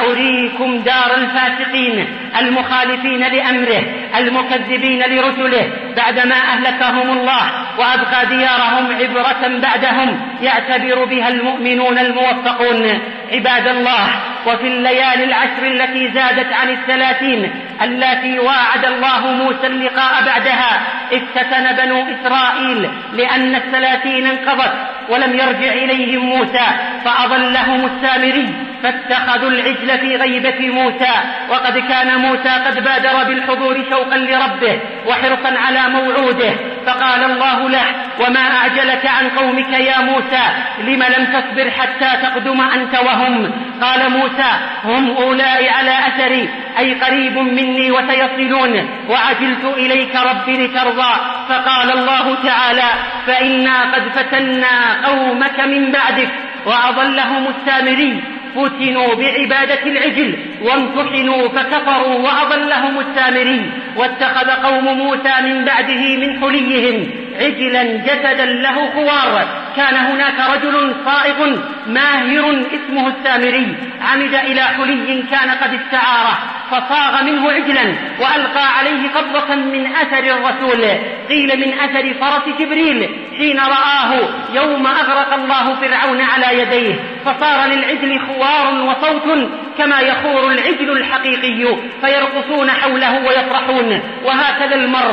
سأريكم دار الفاسقين المخالفين لأمره المكذبين لرسله، بعدما أهلكهم الله وأبقى ديارهم عبرة بعدهم يعتبر بها المؤمنون الموفقون. عباد الله، وفي الليالي العشر التي زادت عن 30 التي واعد الله موسى اللقاء بعدها، افتتن بنو إسرائيل لأن 30 انقضت ولم يرجع إليهم موسى، فأضلهم السامري فاتخذوا العجل في غيبة موسى. وقد كان موسى قد بادر بالحضور شوقا لربه وحرصا على موعوده، فقال الله له: وما أعجلك عن قومك يا موسى؟ لم لم تصبر حتى تقدم أنت وهم؟ قال موسى: هم أولئك على أثري، أي قريب مني وسيصلون، وعجلت إليك ربي لترضى. فقال الله تعالى: فإنا قد فتنا قومك من بعدك وأضلهم السامري، فتنوا بعبادة العجل وامتحنوا فكفروا وأضلهم السامري. واتخذ قوم موسى من بعده من حليهم عجلا جسدا له خوار. كان هناك رجل صائغ ماهر اسمه السامري، عمد إلى حلي كان قد استعاره فصاغ منه عجلا وألقى عليه قبضة من أثر الرسول، قيل من أثر فرس جبريل حين رآه يوم أغرق الله فرعون على يديه، فصار للعجل خوار وصوت كما يخور العجل الحقيقي، فيرقصون حوله ويفرحون. وهكذا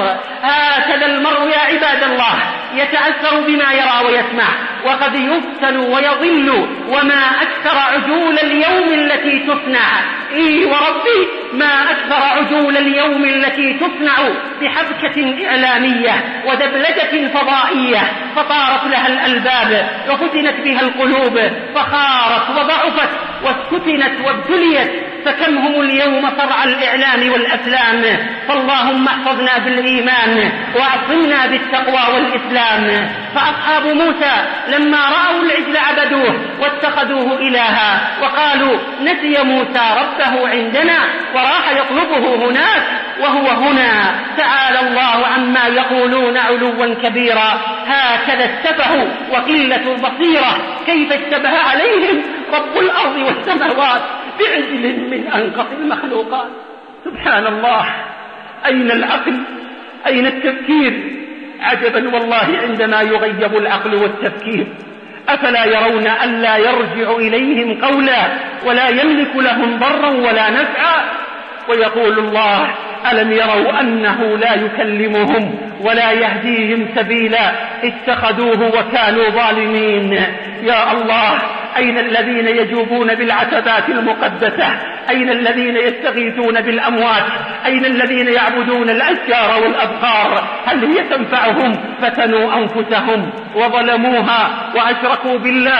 المرء يا عباد الله يتأثر بما يرى ويسمع، وقد يفتن ويضل. وما أكثر عجول اليوم التي تصنع، وربي ما أكثر عجول اليوم التي تصنع بحبكة إعلامية ودبلجة فضائية، فطارت لها الألباب وفتنت بها القلوب، فخارت وضعفت واستتنت وابتليت. فكم هم اليوم صرع الإعلام والأفلام، فاللهم احفظنا بالإيمان واعصمنا بالتقوى والإسلام. فأصحاب موسى لما رأوا العجل عبدوه واتخذوه إلها، وقالوا نسي موسى ربه عندنا وراح يطلبه هناك وهو هنا. تعالى الله عما يقولون علوا كبيرا. هكذا السفه وقلة البصيرة، كيف اشتبه عليهم رب الأرض والسماوات بعجل من أنقص المخلوقات. سبحان الله، أين العقل؟ أين التفكير؟ عجبا والله عندما يغيب العقل والتفكير. أفلا يرون ألا يرجع إليهم قولا ولا يملك لهم ضرا ولا نفعا؟ ويقول الله ألم يروا أنه لا يكلمهم ولا يهديهم سبيلا اتخذوه وكانوا ظالمين. يا الله، أين الذين يجوبون بالعتبات المقدسة؟ أين الذين يستغيثون بالأموات؟ أين الذين يعبدون الأشجار والأبقار؟ هل هي تنفعهم؟ فتنوا أنفسهم وظلموها وأشركوا بالله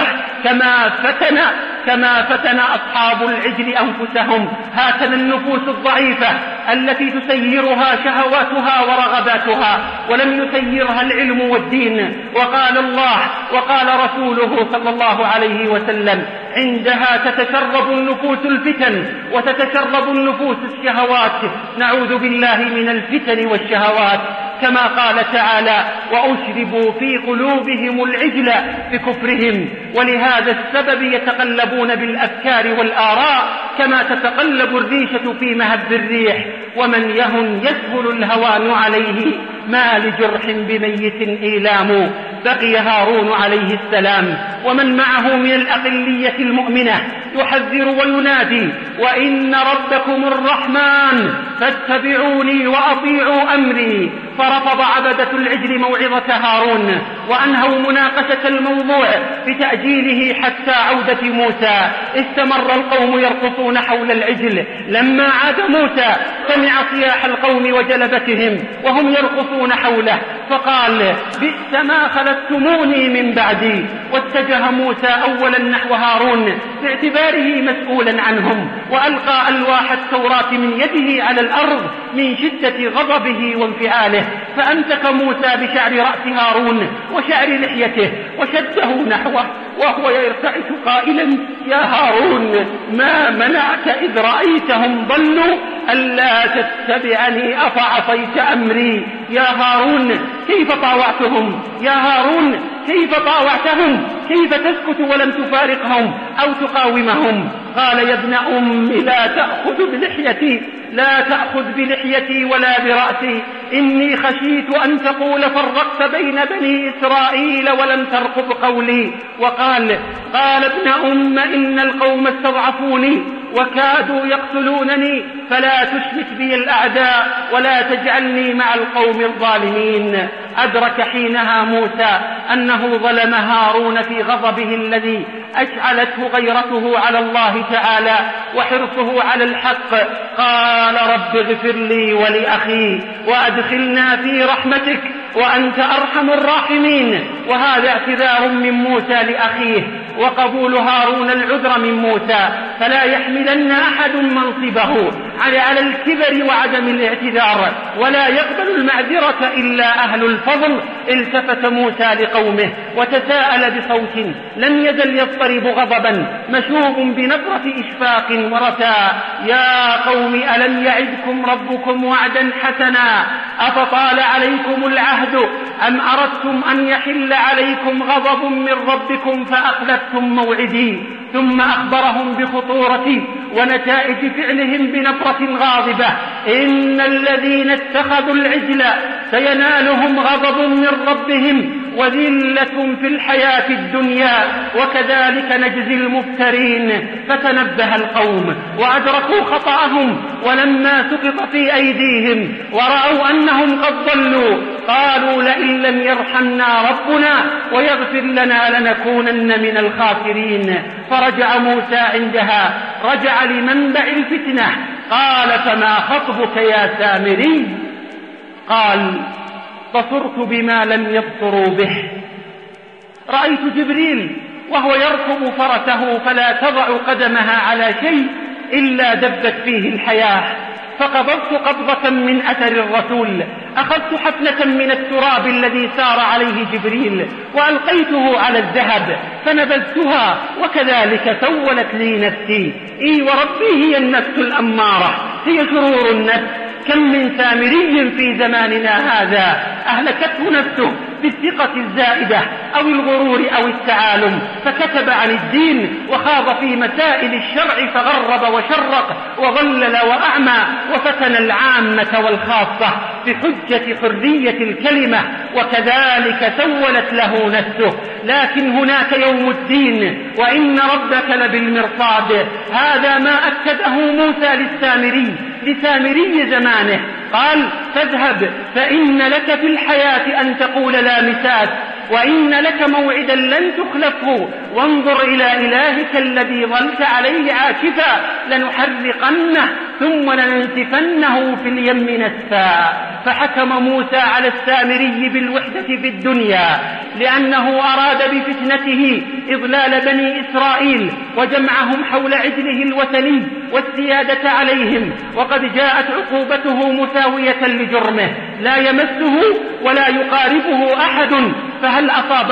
كما فتن أصحاب العجل أنفسهم. هكذا النفوس الضعيفة التي تسيرها شهواتها ورغباتها ولم يسيرها العلم والدين. وقال الله وقال رسوله صلى الله عليه وسلم عندها تتشرب النفوس الفتن وتتشرب النفوس الشهوات. نعوذ بالله من الفتن والشهوات، كما قال تعالى وأشربوا في قلوبهم العجل بكفرهم. ولهذا السبب يتقلبون بالأفكار والآراء كما تتقلب الريشة في مهب الريح. ومن يهن يسهل الهوان عليه، ما لجرح بميت إيلام. بقي هارون عليه السلام ومن معه من الأقلية المؤمنة يحذر وينادي وإن ربكم الرحمن فاتبعوني وأطيعوا أمري. فرفض عبدة العجل موعظة هارون وأنهوا مناقشة الموضوع بتأجيله حتى عودة موسى. استمر القوم يرقصون حول العجل. لما عاد موسى سمع صياح القوم وجلبتهم وهم يرقصون حوله، فقال بئس ما خلفتموني من بعدي. واتجه موسى أولا نحو هارون باعتباره مسؤولا عنهم، وألقى ألواح التوراة من يده على الأرض من شدة غضبه وانفعاله. فأمسك موسى بشعر رأس هارون وشعر لحيته وشده نحوه وهو يرتعش قائلا يا هارون ما منعك إذ رأيتهم ضلوا ألا تتبعني أفعصيت أمري؟ يا هارون كيف طاوعتهم؟ يا هارون كيف طاوعتهم؟ كيف تسكت ولم تفارقهم أو تقاومهم؟ قال يا ابن أم لا تأخذ بلحيتي ولا برأسي، إني خشيت أن تقول فرقت بين بني إسرائيل ولم ترقب قولي. وقال ابن أم إن القوم استضعفوني وكادوا يقتلونني فلا تشمت بي الأعداء ولا تجعلني مع القوم الظالمين. أدرك حينها موسى أنه ظلم هارون في غضبه الذي أشعلته غيرته على الله تعالى وحرصه على الحق. قال رب اغفر لي ولأخي وأدخلنا في رحمتك وأنت أرحم الراحمين. وهذا اعتذار من موسى لأخيه وقبول هارون العذر من موسى، فلا يحملن أحد منصبه على الكبر وعدم الاعتذار، ولا يقبل المعذرة إلا أهل الفضل. التفت موسى لقومه وتساءل بصوت لم يزل يضطرب غضبا مشوب بنبرة إشفاق ورثاء: يا قوم ألم يعدكم ربكم وعدا حسنا أفطال عليكم العهد أم أردتم أن يحل عليكم غضب من ربكم فأخلفتم موعدي؟ ثم أخبرهم بخطورة ونتائج فعلهم بنبرة غاضبة: إن الذين اتخذوا العجل سينالهم غضب من ربهم وذلة في الحياة الدنيا وكذلك نجزي المفترين. فتنبه القوم وأدركوا خطأهم، ولما سقط في أيديهم ورأوا أنهم قد ضلوا قالوا: لئن لم يرحمنا ربنا ويغفر لنا لنكونن من الخاسرين. فرجع موسى عندها، رجع لمنبع الفتنة. قال: فما خطبك يا سامري؟ قال: بصرت بما لم يبصروا به. رأيت جبريل وهو يركب فرسه فلا تضع قدمها على شيء إلا دبت فيه الحياة، فقبضت قبضة من أثر الرسول، أخذت حفلة من التراب الذي سار عليه جبريل وألقيته على الذهب فنبذتها، وكذلك سولت لي نفسي. إي وربي هي النفس الأمارة، هي شرور النفس. كم من سامري في زماننا هذا أهلكته نفسه بالثقة الزائدة أو الغرور أو التعالم، فكتب عن الدين وخاض في مسائل الشرع فغرب وشرق وضلل وأعمى وفتن العامة والخاصة بحجة حرية الكلمة، وكذلك سولت له نفسه. لكن هناك يوم الدين وإن ربك لبالمرصاد. هذا ما أكده موسى لسامري زمانه. قال: فاذهب فإن لك في الحياة أن تقول لا مساس، وإن لك موعدا لن تخلفه، وانظر إلى إلهك الذي ظلت عليه عاكفا لنحرقنه ثم لننسفنه في اليم نسفا. فحكم موسى على السامري بالوحدة في الدنيا لأنه أراد بفتنته إضلال بني إسرائيل وجمعهم حول عجله الوثني والسيادة عليهم، وقد جاءت عقوبته مساوية لجرمه، لا يمسه ولا يقاربه أحد. فهل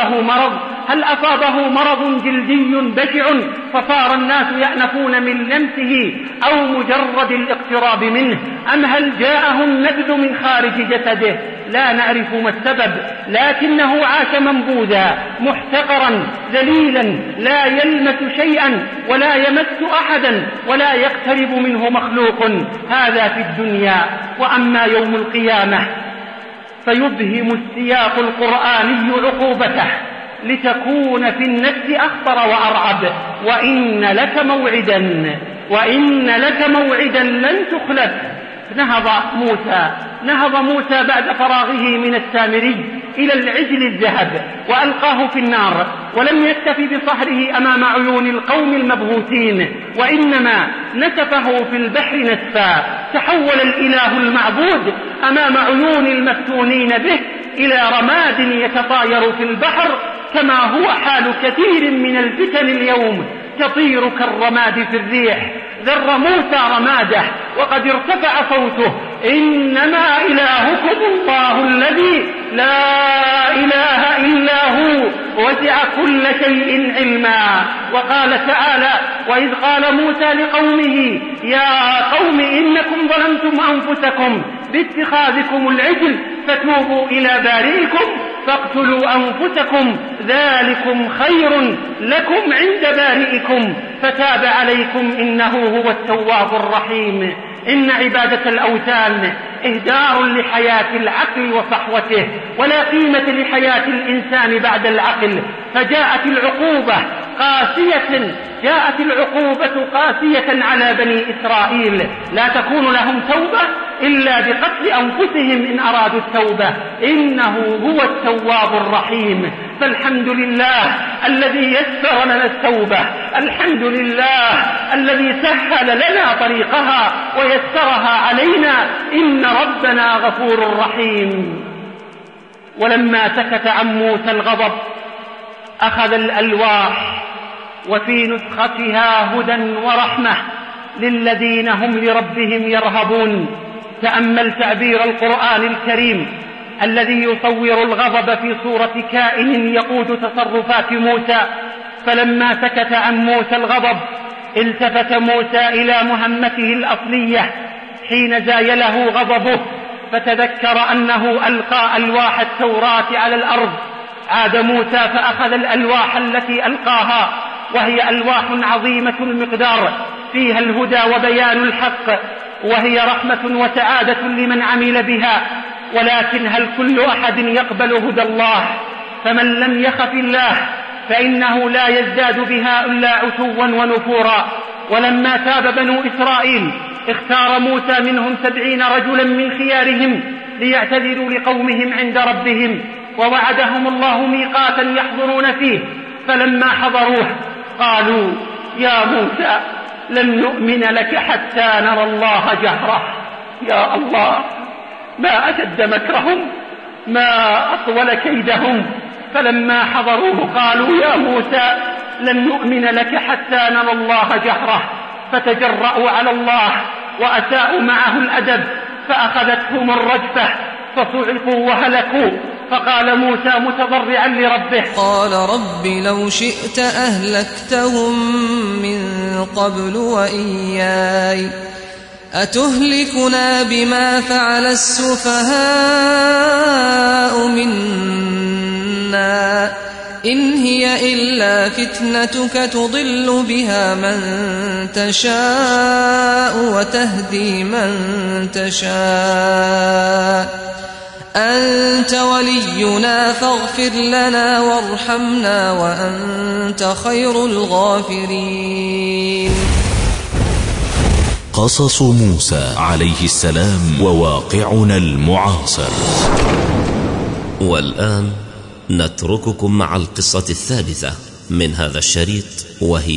أصابه مرض جلدي بشع فصار الناس يأنفون من لمسه أو مجرد الاقتراب منه، أم هل جاءه النبذ من خارج جسده؟ لا نعرف ما السبب، لكنه عاش منبوذا محتقرا ذليلا لا يلمس شيئا ولا يمس أحدا ولا يقترب منه مخلوق. هذا في الدنيا. وأما يوم القيامة فيبهم السياق القرآني عقوبته لتكون في النفس أخطر وأرعب. وإن لك موعدا لن تخلف. نهض موسى بعد فراغه من السامري إلى العجل الذهب وألقاه في النار، ولم يكتف بصهره أمام عيون القوم المبهوتين، وإنما نسفه في البحر نسفا. تحول الإله المعبود أمام عيون المفتونين به إلى رماد يتطاير في البحر، كما هو حال كثير من الفتن اليوم تطير كالرماد في الريح. ذر موسى رماده وقد ارتفع صوته: إنما إلهكم الله الذي لا إله إلا هو وسع كل شيء علما. وقال تعالى: وإذ قال موسى لقومه يا قوم إنكم ظلمتم أنفسكم باتخاذكم العجل فتوبوا إلى بارئكم فاقتلوا أنفسكم ذلكم خير لكم عند بارئكم فتاب عليكم إنه هو التواب الرحيم. إن عبادة الأوثان إهدار لحياة العقل وصحوته، ولا قيمة لحياة الإنسان بعد العقل. فجاءت العقوبة قاسية على بني إسرائيل، لا تكون لهم توبة إلا بقتل أنفسهم إن أرادوا التوبة، إنه هو التواب الرحيم. فالحمد لله الذي يسر لنا التوبة، الحمد لله الذي سهل لنا طريقها ويسرها علينا، إن ربنا غفور رحيم. ولما سكت عن موسى الغضب أخذ الألواح وفي نسختها هدى ورحمة للذين هم لربهم يرهبون. تأمل تعبير القرآن الكريم الذي يصور الغضب في صورة كائن يقود تصرفات موسى. فلما سكت عن موسى الغضب التفت موسى إلى مهمته الأصلية حين زايله غضبه، فتذكر أنه ألقى ألواح التوراة على الأرض. عاد موسى فأخذ الألواح التي ألقاها، وهي ألواح عظيمة المقدار فيها الهدى وبيان الحق، وهي رحمة وسعادة لمن عمل بها. ولكن هل كل أحد يقبل هدى الله؟ فمن لم يخف الله فإنه لا يزداد بها إلا عتوا ونفورا. ولما تاب بنو إسرائيل اختار موسى منهم 70 رجلا من خيارهم ليعتذروا لقومهم عند ربهم، ووعدهم الله ميقاتا يحضرون فيه. فلما حضروه قالوا يا موسى لن نؤمن لك حتى نرى الله جهرة. يا الله، ما أشد مكرهم، ما أطول كيدهم. فلما حضروه قالوا يا موسى لن نؤمن لك حتى نرى الله جهرة. فتجرأوا على الله وأساءوا معه الأدب، فأخذتهم الرجفة فصعقوا وهلكوا. فقال موسى متضرعا لربه قال رب لو شئت أهلكتهم من قبل وإياي أتهلكنا بما فعل السفهاء منا إن هي إلا فتنتك تضل بها من تشاء وتهدي من تشاء أنت ولينا فاغفر لنا وارحمنا وأنت خير الغافرين. قصص موسى عليه السلام وواقعنا المعاصر. والآن نترككم مع القصة الثالثة من هذا الشريط، وهي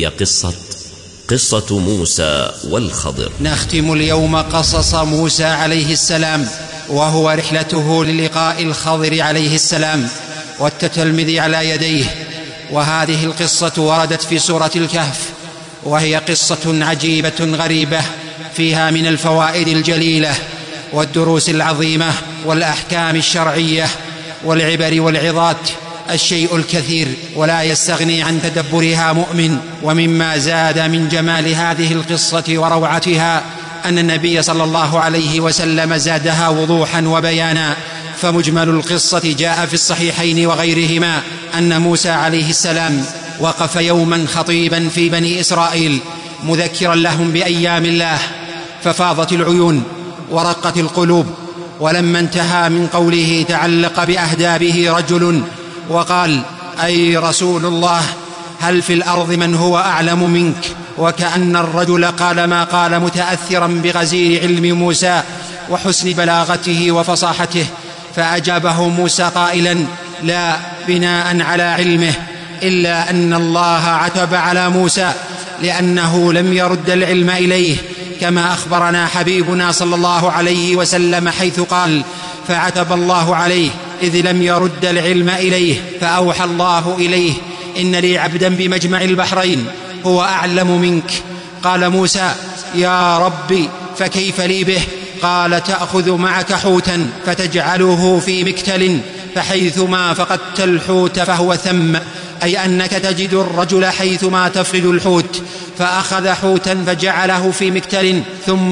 قصة موسى والخضر. نختم اليوم قصص موسى عليه السلام، وهو رحلته للقاء الخضر عليه السلام والتتلمذ على يديه. وهذه القصة وردت في سورة الكهف، وهي قصة عجيبة غريبة فيها من الفوائد الجليلة والدروس العظيمة والأحكام الشرعية والعبر والعظات الشيء الكثير، ولا يستغني عن تدبرها مؤمن. ومما زاد من جمال هذه القصة وروعتها أن النبي صلى الله عليه وسلم زادها وضوحا وبيانا. فمجمل القصة جاء في الصحيحين وغيرهما أن موسى عليه السلام وقف يوما خطيبا في بني إسرائيل مذكرا لهم بأيام الله، ففاضت العيون ورقت القلوب. ولما انتهى من قوله تعلق بأهدابه رجل وقال أي رسول الله هل في الأرض من هو أعلم منك؟ وكأن الرجل قال ما قال متأثرا بغزير علم موسى وحسن بلاغته وفصاحته. فأجابه موسى قائلا لا، بناء على علمه، إلا أن الله عتب على موسى لأنه لم يرد العلم إليه، كما أخبرنا حبيبنا صلى الله عليه وسلم حيث قال فعتب الله عليه إذ لم يرد العلم إليه. فأوحى الله إليه إن لي عبدا بمجمع البحرين هو أعلم منك. قال موسى يا ربي فكيف لي به؟ قال تأخذ معك حوتا فتجعله في مكتل، فحيثما فقدت الحوت فهو ثم، أي أنك تجد الرجل حيثما تفقد الحوت. فأخذ حوتا فجعله في مكتل، ثم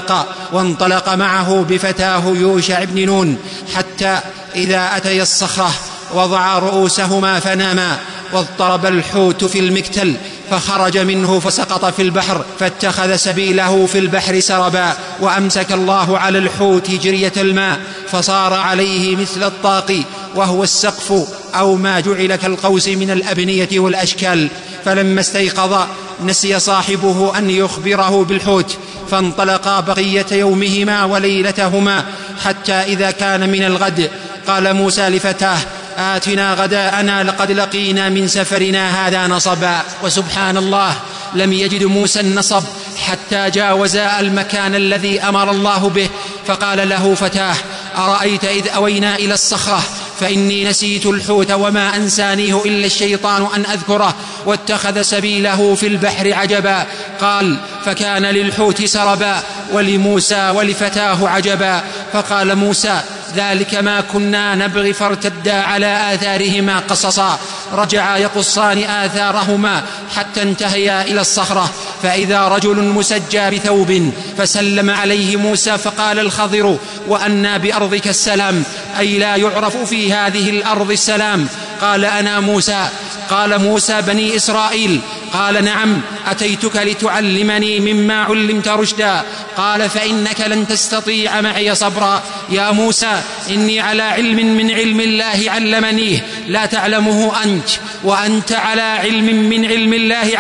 وانطلق معه بفتاه يوشع بن نون، حتى إذا أتيا الصخرة وضع رؤوسهما فناما، واضطرب الحوت في المكتل فخرج منه فسقط في البحر، فاتخذ سبيله في البحر سربا. وأمسك الله على الحوت جرية الماء فصار عليه مثل الطاق، وهو السقف أو ما جعل كالقوس من الأبنية والأشكال. فلما استيقظ نسي صاحبه أن يخبره بالحوت، فانطلقا بقية يومهما وليلتهما، حتى إذا كان من الغد قال موسى لفتاه آتنا غداءنا لقد لقينا من سفرنا هذا نصبا. وسبحان الله، لم يجد موسى النصب حتى جاوزا المكان الذي أمر الله به. فقال له فتاه أرأيت إذ أوينا إلى الصخرة فإني نسيت الحوت وما أنسانيه إلا الشيطان أن أذكره واتخذ سبيله في البحر عجبا. قال: فكان للحوت سربا ولموسى ولفتاه عجبا. فقال موسى: ذلك ما كنا نبغي فارتدا على آثارهما قصصا. رجعا يقصان آثارهما حتى انتهيا إلى الصخرة، فإذا رجل مسجى بثوب فسلم عليه موسى، فقال الخضر: وأنى بأرضك السلام، أي لا يعرف في هذه الأرض السلام؟ قال: أنا موسى. قال موسى: بني إسرائيل. قال: نعم، أتيتك لتعلمني مما علمت رشدا. قال: فإنك لن تستطيع معي صبرا. يا موسى، إني على علم من علم الله علمنيه لا تعلمه أنت، وأنت على علم من علم الله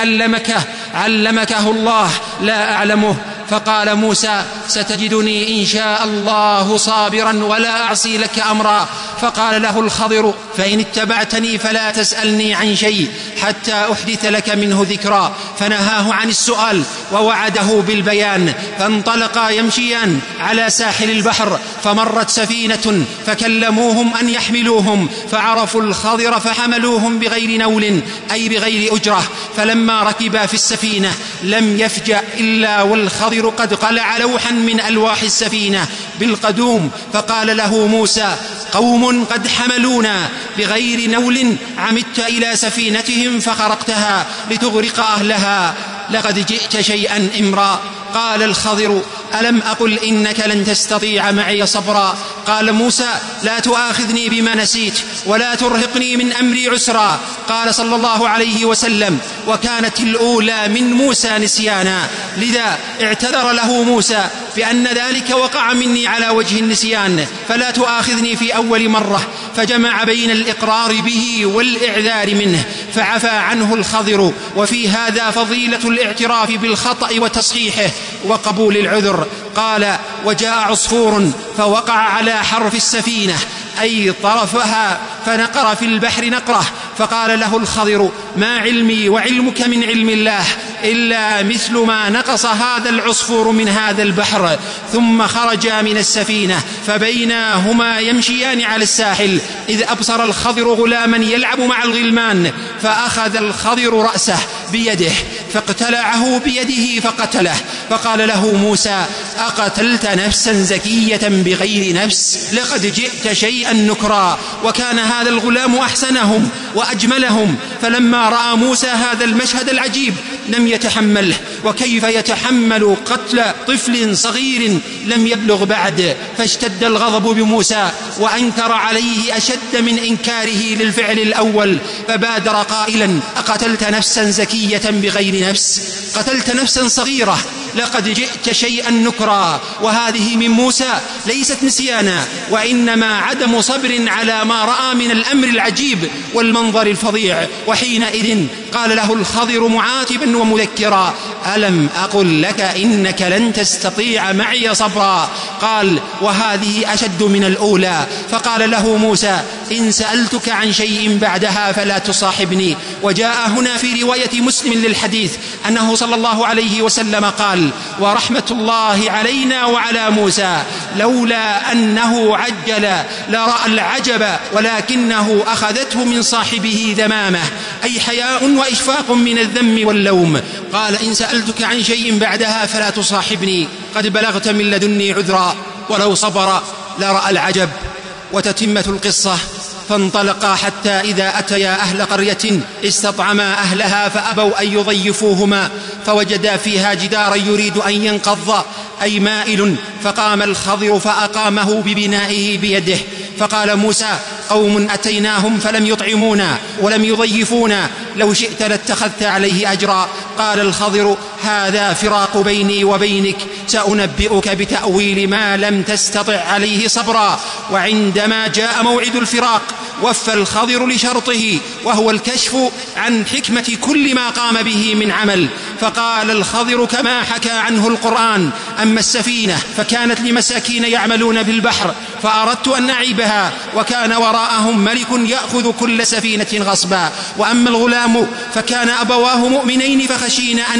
علمكه الله لا أعلمه. فقال موسى: ستجدني إن شاء الله صابرا ولا أعصي لك أمرا. فقال له الخضر: فإن اتبعتني فلا تسألني عن شيء حتى أحدث لك منه ذكرا. فنهاه عن السؤال ووعده بالبيان. فانطلقا يمشيان على ساحل البحر، فمرت سفينة فكلموهم أن يحملوهم، فعرفوا الخضر فحملوهم بغير نول، أي بغير أجرة. فلما ركبا في السفينة لم يفجأ إلا والخضر قد قلع لوحا من ألواح السفينة بالقدوم. فقال له موسى: قوم قد حملونا بغير نول، عمدت إلى سفينتهم فخرقتها لتغرق أهلها، لقد جئت شيئا إمرا. قال الخضر: ألم أقل إنك لن تستطيع معي صبرا؟ قال موسى: لا تؤاخذني بما نسيت ولا ترهقني من أمري عسرا. قال صلى الله عليه وسلم: وكانت الأولى من موسى نسيانا، لذا اعتذر له موسى بأن ذلك وقع مني على وجه النسيان، فلا تؤاخذني في أول مرة. فجمع بين الإقرار به والإعذار منه، فعفى عنه الخضر. وفي هذا فضيلة الاعتراف بالخطأ وتصحيحه وقبول العذر. قال: وجاء عصفور فوقع على حرف السفينة، أي طرفها، فنقر في البحر نقره. فقال له الخضر: ما علمي وعلمك من علم الله إلا مثل ما نقص هذا العصفور من هذا البحر. ثم خرجا من السفينة، فبينا هما يمشيان على الساحل إذ أبصر الخضر غلاما يلعب مع الغلمان، فأخذ الخضر رأسه بيده فاقتلعه بيده فقتله. فقال له موسى: أقتلت نفسا زكية بغير نفس؟ لقد جئت شيئا نكرا. وكان هذا الغلام أحسنهم وأجملهم. فلما رأى موسى هذا المشهد العجيب لم يتحمله، وكيف يتحمل قتل طفل صغير لم يبلغ بعد، فاشتد الغضب بموسى وأنكر عليه أشد من إنكاره للفعل الأول، فبادر قائلا: أقتلت نفسا زكية بغير نفس؟ قتلت نفسا صغيرة، لقد جئت شيئا نكرا. وهذه من موسى ليست نسيانا، وإنما عدم صبر على ما رأى من الأمر العجيب والمنظر الفظيع. وحينئذ قال له الخضر معاتبا ومذكرا: ألم أقل لك إنك لن تستطيع معي صبرا؟ قال: وهذه أشد من الأولى. فقال له موسى: إن سألتك عن شيء بعدها فلا تصاحبني. وجاء هنا في رواية مسلم للحديث أنه صلى الله عليه وسلم قال: ورحمة الله علينا وعلى موسى لولا أنه عجل لرأى العجب، ولكنه أخذته من صاحبه ذمامة، أي حياء وإشفاق من الذم واللوم. قال: إن سألتك عن شيء بعدها فلا تصاحبني، قد بلغت من لدني عذرا، ولو صبر لرأى العجب. وتتمة القصة: فانطلقا حتى إذا أتيا أهل قرية استطعما أهلها فأبوا أن يضيفوهما، فوجدا فيها جدارا يريد أن ينقض، أي مائل، فقام الخضر فأقامه ببنائه بيده. فقال موسى: قوم أتيناهم فلم يطعمونا ولم يضيفونا، لو شئت لاتخذت عليه أجرا. قال الخضر: هذا فراق بيني وبينك، سأنبئك بتأويل ما لم تستطع عليه صبرا. وعندما جاء موعد الفراق وفى الخضر لشرطه، وهو الكشف عن حكمة كل ما قام به من عمل. فقال الخضر كما حكى عنه القرآن: أما السفينة فكانت لمساكين يعملون بالبحر، فأردت أن أعيبها، وكان وراءهم ملك يأخذ كل سفينة غصبا. وأما الغلام فكان أبواه مؤمنين، فخشينا أن يرهقهما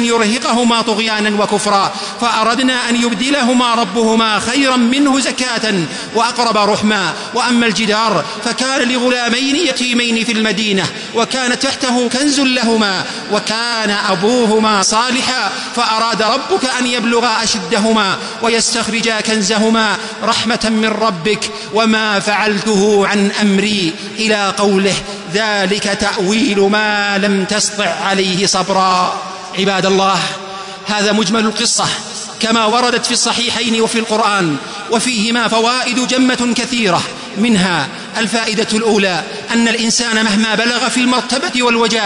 يزيدهما طغيانا وكفرا، فأردنا أن يبدلهما ربهما خيرا منه زكاة وأقرب رحما. وأما الجدار فكان لغلامين يتيمين في المدينة وكان تحته كنز لهما وكان أبوهما صالحا، فأراد ربك أن يبلغا أشدهما ويستخرجا كنزهما رحمة من ربك وما فعلته عن أمري، إلى قوله ذلك تأويل ما لم تسطع عليه صبرا. عباد الله، هذا مجمل القصة كما وردت في الصحيحين وفي القرآن، وفيهما فوائد جمة كثيرة. منها الفائدة الأولى أن الإنسان مهما بلغ في المرتبة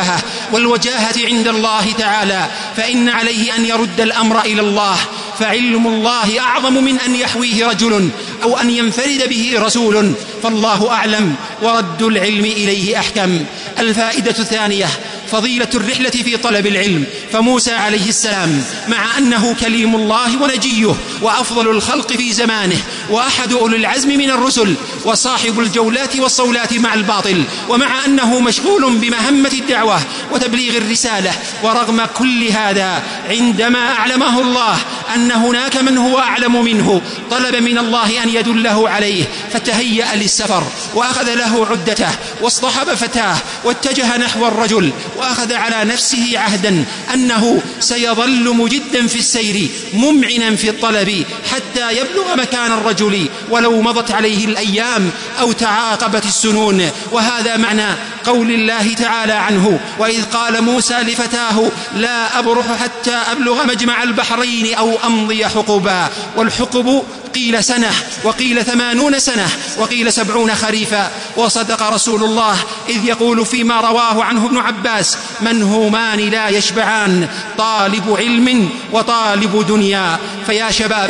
والوجاهة عند الله تعالى فإن عليه أن يرد الأمر إلى الله، فعلم الله أعظم من أن يحويه رجل أو أن ينفرد به رسول، فالله أعلم ورد العلم إليه أحكم. الفائدة الثانية فضيلة الرحلة في طلب العلم، فموسى عليه السلام مع أنه كليم الله ونجيه وأفضل الخلق في زمانه وأحد أولي العزم من الرسل وصاحب الجولات والصولات مع الباطل، ومع أنه مشغول بمهمة الدعوة وتبليغ الرسالة، ورغم كل هذا عندما أعلمه الله أن هناك من هو أعلم منه طلب من الله أن يدله عليه، فتهيأ للسفر وأخذ له عدته واصطحب فتاه واتجه نحو الرجل، وأخذ على نفسه عهدا أنه سيظل مجدا في السير ممعنا في الطلب حتى يبلغ مكان الرجل ولو مضت عليه الأيام أو تعاقبت السنون. وهذا معنى قول الله تعالى عنه: وإذ قال موسى لفتاه لا أبرح حتى أبلغ مجمع البحرين أو أمضي حقبا. والحقب قيل سنة وقيل 80 سنة وقيل 70 خريفا. وصدق رسول الله إذ يقول فيما رواه عنه ابن عباس: من همان لا يشبعان، طالب علم وطالب دنيا. فيا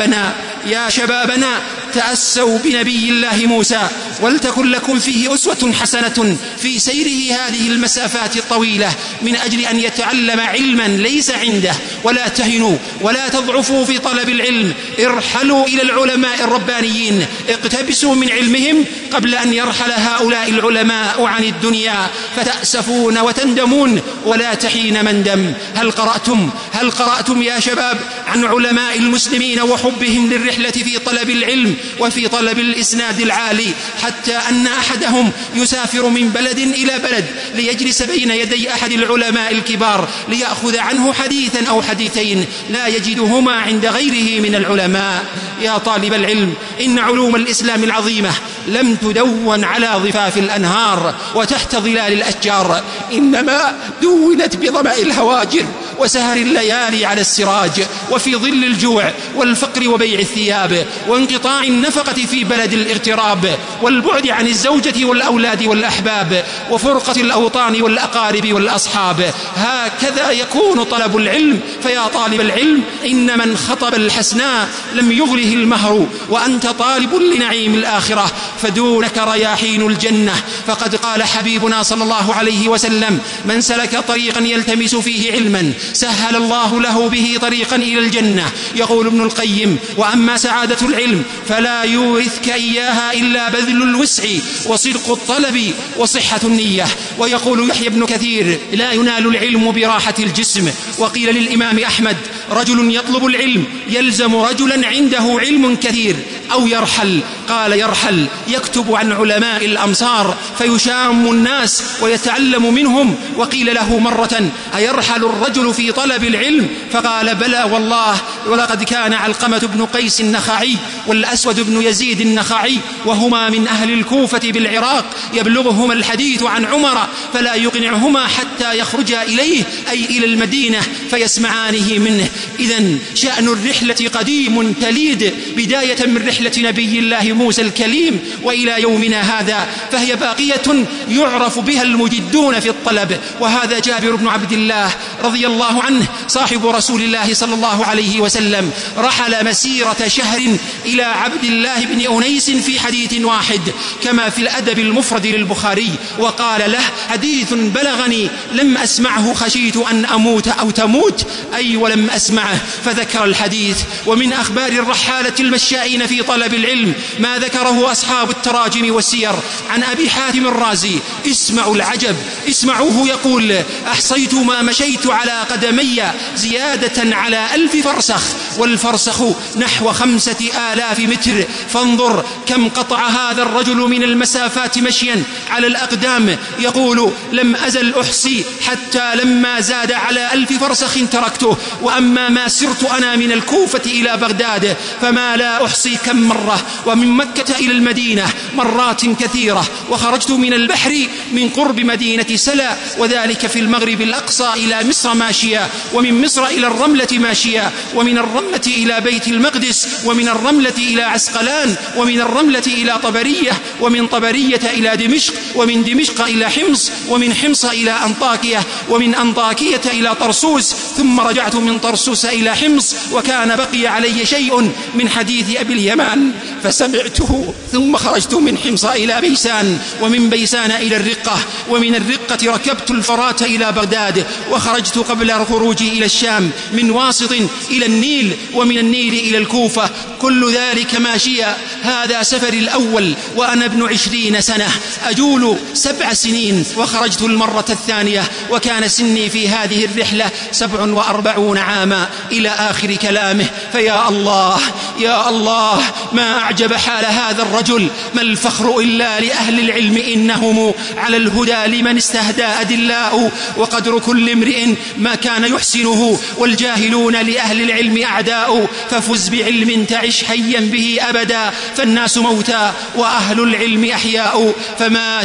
شبابنا تأسوا بنبي الله موسى، ولتكن لكم فيه أسوة حسنة في سيره هذه المسافات الطويلة من أجل أن يتعلم علما ليس عنده. ولا تهنوا ولا تضعفوا في طلب العلم، ارحلوا إلى العلماء الربانيين، اقتبسوا من علمهم قبل أن يرحل هؤلاء العلماء عن الدنيا فتأسفون وتندمون ولا تحين مندم. هل قرأتم يا شباب عن علماء المسلمين وحبهم للرحلة في طلب العلم وفي طلب الإسناد العالي، حتى أن أحدهم يسافر من بلد إلى بلد ليجلس بين يدي أحد العلماء الكبار ليأخذ عنه حديثا أو حديثين لا يجدهما عند غيره من العلماء. يا طالب العلم، إن علوم الإسلام العظيمة لم تدون على ضفاف الأنهار وتحت ظلال الأشجار، إنما دونت بظمأ الهواجر وسهر الليالي على السراج، وفي ظل الجوع والفقر وبيع الثياب وانقطاع النفقة في بلد الاغتراب والبعد عن الزوجة والأولاد والأحباب وفرقة الأوطان والأقارب والأصحاب. هكذا يكون طلب العلم. فيا طالب العلم، إن من خطب الحسناء لم يغره المهر، وأنت طالب لنعيم الآخرة فدونك رياحين الجنة. فقد قال حبيبنا صلى الله عليه وسلم: من سلك طريقا يلتمس فيه علما سهل الله له به طريقا إلى الجنة. يقول ابن القيم: وأما سعادة العلم فلا يورثك إياها إلا بذل الوسع وصدق الطلب وصحة النية. ويقول يحيى بن كثير: لا ينال العلم براحة الجسم. وقيل للإمام أحمد: رجل يطلب العلم يلزم رجلا عنده علم كثير أو يرحل. قال: يرحل يكتب عن علماء الأمصار فيشام الناس ويتعلم منهم. وقيل له مرة: أيرحل الرجل في طلب العلم؟ فقال: بلى والله، ولقد كان علقمة بن قيس النخعي والأسود بن يزيد النخعي وهما من أهل الكوفة بالعراق يبلغهما الحديث عن عمر فلا يقنعهما حتى يخرجا إليه، أي إلى المدينة، فيسمعانه منه. إذن شأن الرحلة قديم تليد، بداية من رحلة نبي الله موسى الكليم وإلى يومنا هذا، فهي باقية يعرف بها المجدون في الطلب. وهذا جابر بن عبد الله رضي الله عنه صاحب رسول الله صلى الله عليه وسلم رحل مسيرة شهر إلى عبد الله بن أنيس في حديث واحد كما في الأدب المفرد للبخاري، وقال له: حديث بلغني لم أسمعه خشيت أن أموت أو تموت أموت أي ولم أسمعه، فذكر الحديث. ومن أخبار الرحالة المشائين في طلب العلم ما ذكره أصحاب التراجم والسير عن أبي حاتم الرازي. اسمعوا العجب، اسمعوه يقول: أحصيت ما مشيت على قدمي زيادة على 1000 فرسخ، والفرسخ نحو 5000 متر، فانظر كم قطع هذا الرجل من المسافات مشيا على الأقدام. يقول: لم أزل أحصي حتى لما زاد على 1000 فرسخ تركته، وأما ما سرت أنا من الكوفة إلى بغداد فما لا أحصي كم مرة، ومن مكة إلى المدينة مرات كثيرة، وخرجت من البحر من قرب مدينة سلا، وذلك في المغرب الأقصى إلى مصر ماشيا، ومن مصر إلى الرملة ماشيا، ومن الرملة إلى بيت المقدس، ومن الرملة إلى عسقلان، ومن الرملة إلى طبرية، ومن طبرية إلى دمشق، ومن دمشق إلى حمص، ومن حمص إلى أنطاكية، ومن أنطاكية إلى طرسوس، ثم رجعت من طرسوس إلى حمص، وكان بقي علي شيء من حديث أبي اليمان فسمعته، ثم خرجت من حمص إلى بيسان، ومن بيسان إلى الرقة، ومن الرقة ركبت الفرات إلى بغداد، وخرجت قبل الخروج إلى الشام، من واسط إلى النيل، ومن النيل إلى الكوفة، كل ذلك ماشيا. هذا سفري الأول وأنا ابن 20 سنة، أجول 7 سنين، وخرجت المرة الثانية وكان سني في هذه الرحلة 47 عاما، إلى آخر كلامه. فيا الله يا الله، ما أعجب حال هذا الرجل، ما الفخر إلا لأهل العلم، إنهم على الهدى لمن استهدى أدلاء، وقدر كل امرئ ما كان يحسنه، والجاهلون لأهل العلم أعداء، ففز بعلم تعش حيا به أبدا، فالناس موتى وأهل العلم أحياء. فما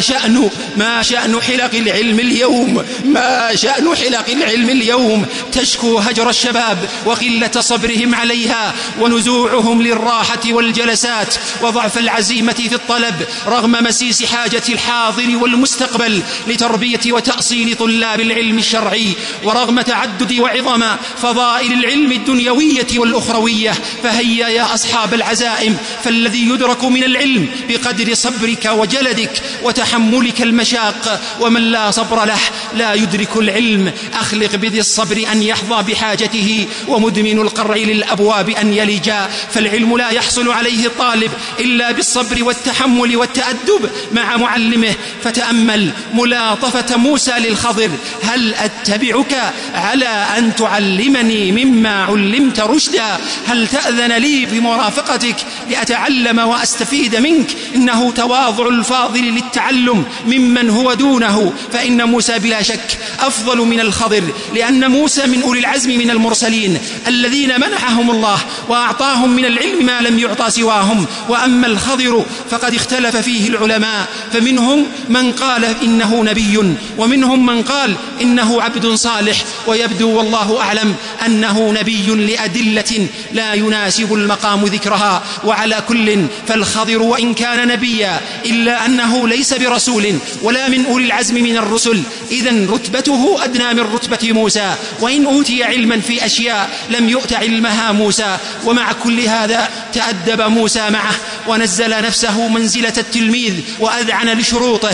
شأن حلق العلم اليوم، ما شأن حلق العلم اليوم، تشكو هجر الشباب وقلة صبرهم عليها، ونزوعهم للراحة والجلسات، وضعف العزيمة في الطلب رغم مسيس حاجة الحاضر والمستقبل لتربية وتأصيل طلاب العلم الشرعي، ورغم تعدد وعظم فضائل العلم الدنيوية والأخروية. فهيا يا أصحاب العزائم، فالذي يدرك من العلم بقدر صبرك وجلدك وتحملك المشاق، ومن لا صبر له لا يدرك العلم. أخلق بذي الصبر أن يحظى بحاجته، ومدمن القرع للأبواب أن يلجا، فالعلم لا يحصل عليه الطالب إلا بالصبر والتحمل والتأدب مع معلمه. فتأمل ملاطفة موسى للخضر: هل أتبعك على أن تعلمني مما علمت رشدا؟ هل تأذن لي بمرافقتك لأتعلم وأستفيد منك؟ إنه تواضع الفاضل للتعلم ممن هو دونه، فإن موسى بلا شك أفضل من الخضر، لأن موسى من أولي العزم من المرسلين الذين منحهم الله وأعطاهم من العلم ما لم يعطى سواهم. وأما الخضر فقد اختلف فيه العلماء، فمنهم من قال إنه نبي، ومنهم من قال إنه عبد صالح، ويبدو والله أعلم أنه نبي لأدلة لا يناسب المقام ذكرها. وعلى كل فالخضر وإن كان نبيا إلا أنه ليس برسول ولا من أولي العزم من الرسل، إذن رتبته أدنى من رتبة موسى، وإن أوتي علما في أشياء لم يؤت علمها موسى. ومع كل هذا تأدب موسى معه ونزل نفسه منزلة التلميذ وأذعن لشروطه.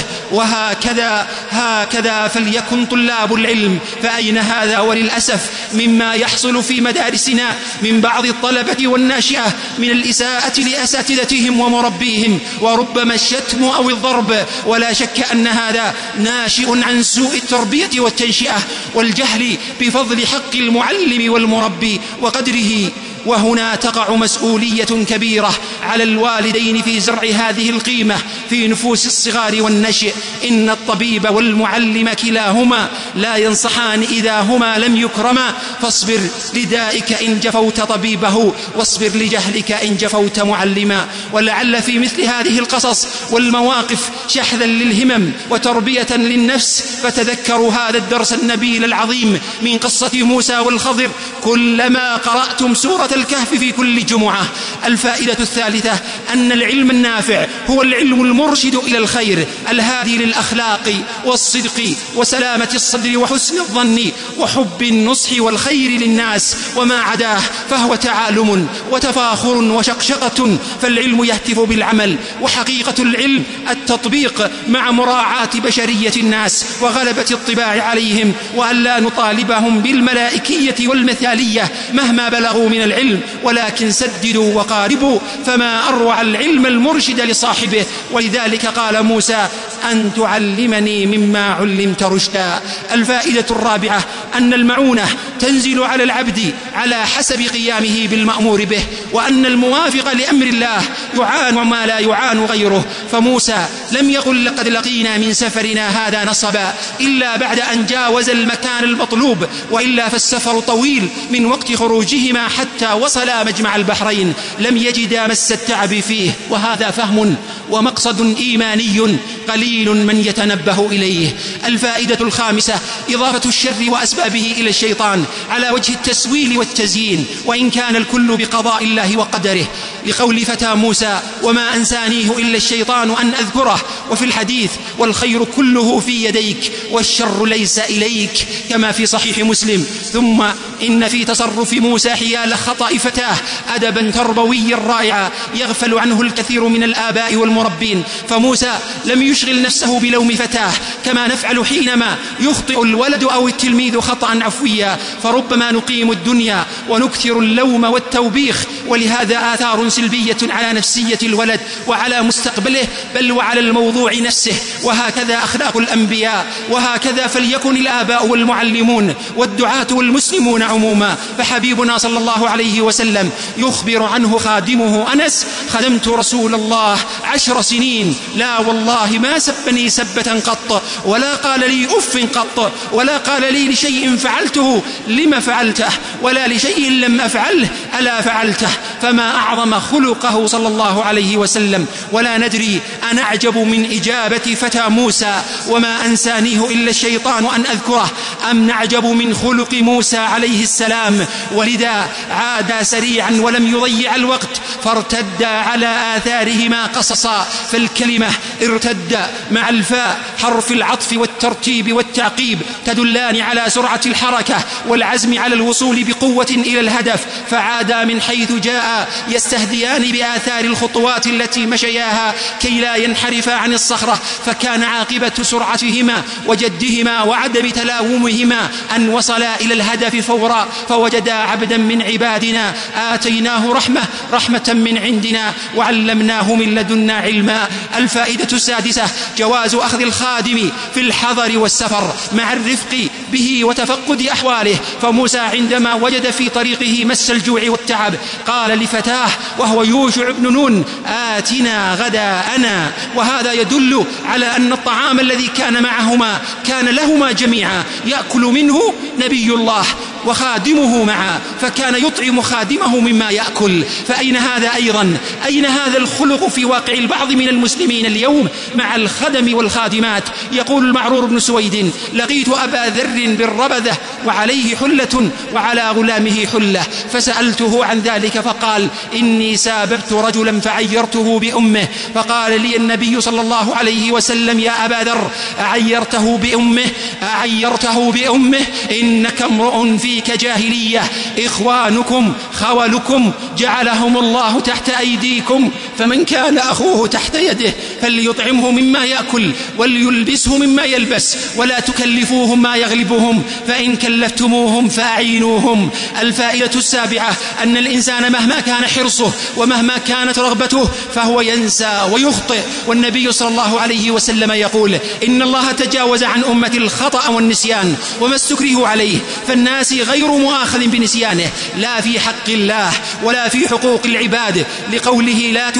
وهكذا فليكن طلاب العلم. فأين هذا وللأسف مما يحصل في مدارسنا من بعض الطلبة والناشئة من الإساءة لأساتذتهم ومربيهم، وربما الشتم أو الضرب. ولا شك أن هذا ناشئ عن سوء التربية والتنشئة والجهل بفضل حق المعلم والمربي وقدره. وهنا تقع مسؤولية كبيرة على الوالدين في زرع هذه القيمة في نفوس الصغار والنشء. إن الطبيب والمعلم كلاهما لا ينصحان إذا هما لم يكرما، فاصبر لدائك إن جفوت طبيبه، واصبر لجهلك إن جفوت معلما. ولعل في مثل هذه القصص والمواقف شحذا للهمم وتربية للنفس، فتذكروا هذا الدرس النبيل العظيم من قصة موسى والخضر. كلما قرأتم سورة الكهف في كل جمعة. الفائدة الثالثة أن العلم النافع هو العلم المرشد إلى الخير الهادي للأخلاق والصدق وسلامة الصدر وحسن الظن وحب النصح والخير للناس، وما عداه فهو تعالم وتفاخر وشقشقة. فالعلم يهتف بالعمل، وحقيقة العلم التطبيق مع مراعاة بشرية الناس وغلبة الطباع عليهم، وأن لا نطالبهم بالملائكية والمثالية مهما بلغوا من العلم، ولكن سددوا وقاربوا، فما أروع العلم المرشد لصاحبه. ولذلك قال موسى: أن تعلمني مما علمت رشدا. الفائدة الرابعة أن المعونة تنزل على العبد على حسب قيامه بالمأمور به، وأن الموافق لأمر الله يعان ما لا يعان غيره. فموسى لم يقل لقد لقينا من سفرنا هذا نصبا إلا بعد أن جاوز المكان المطلوب، وإلا فالسفر طويل من وقت خروجهما حتى وصلا مجمع البحرين لم يجدا مس التعب فيه. وهذا فهم ومقصد إيماني قليل من يتنبه إليه. الفائدة الخامسة إضافة الشر وأسبابه إلى الشيطان على وجه التسويل والتزيين، وإن كان الكل بقضاء الله وقدره، لقول فتى موسى: وما أنسانيه إلا الشيطان أن أذكره. وفي الحديث: والخير كله في يديك والشر ليس إليك، كما في صحيح مسلم. ثم إن في تصرف موسى حيال خطأ فتاه أدبا تربويا رائعا يغفل عنه الكثير من الآباء والمربين. فموسى لم يشغل نفسه بلوم فتاه كما نفعل حينما يخطئ الولد أو التلميذ خطأ عفويا، فربما نقيم الدنيا ونكثر اللوم والتوبيخ، ولهذا آثار سلبية على نفسية الولد وعلى مستقبله، بل وعلى الموضوع نفسه. وهكذا أخلاق الأنبياء، وهكذا فليكن الآباء والمعلمون والدعاة والمسلمون عموما. فحبيبنا صلى الله عليه وسلم يخبر عنه خادمه أنس: خدمت رسول الله 10 سنين، لا والله ما سبني سبة قط، ولا قال لي أف قط، ولا قال لي لشيء فعلته لما فعلته، ولا لشيء لم أفعله ألا فعلته. فما أعظم خلقه صلى الله عليه وسلم. ولا ندري أنعجب من إجابة فتى موسى: وما أنسانيه إلا الشيطان أن أذكره، أم نعجب من خلق موسى عليه السلام؟ ولذا عاد سريعا ولم يضيع الوقت، فارتد على آثارهما قصصا. فالكلمة ارتد مع الفاء حرف العطف والترتيب والتعقيب تدلان على سرعة الحركة والعزم على الوصول بقوة إلى الهدف، فعادا من حيث جاء يستهديان بآثار الخطوات التي مشياها كي لا ينحرفا عن الصخرة. فكان عاقبة سرعتهما وجدهما وعدم تلاومهما أن وصلا إلى الهدف فورا، فوجدا عبدا من عبادنا آتيناه رحمة من عندنا وعلمناه من لدنا علما. الفائدة السادسة جواز أخذ الخادم في الحضر والسفر مع الرفق به وتفقد أحواله. فموسى عندما وجد في طريقه مس الجوع والتعب قال لفتاه وهو يوشع بن نون: آتنا غداءنا. وهذا يدل على أن الطعام الذي كان معهما كان لهما جميعا، يأكل منه نبي الله وخادمه معه، فكان يطعم خادمه مما يأكل. فأين هذا أيضا؟ أين هذا الخلق في واقع البعض من المسلمين اليوم مع الخدم والخادمات؟ يقول المعرور بن سويد: لقيت أبا ذر بالربذة وعليه حلة وعلى غلامه حلة، فسألته عن ذلك فقال: إني ساببت رجلا فعيرته بأمه، فقال لي النبي صلى الله عليه وسلم: يا أبا ذر، أعيرته بأمه؟ إنك امرؤ فيك جاهلية، إخوانكم خولكم جعلهم الله تحت أيديكم، فمن كان أخوه تحت يده فليطعمه مما يأكل وليلبسه مما يلبس، ولا تكلفوهم ما يغلبهم، فإن كلفتموهم فأعينوهم. الفائدة السابعة أن الإنسان مهما كان حرصه ومهما كانت رغبته فهو ينسى ويخطئ، والنبي صلى الله عليه وسلم يقول: إن الله تجاوز عن أمة الخطأ والنسيان وما استكرهوا عليه، فالناس غير مؤاخذ بنسيانه لا في حق الله ولا في حقوق العباد، لقوله: لا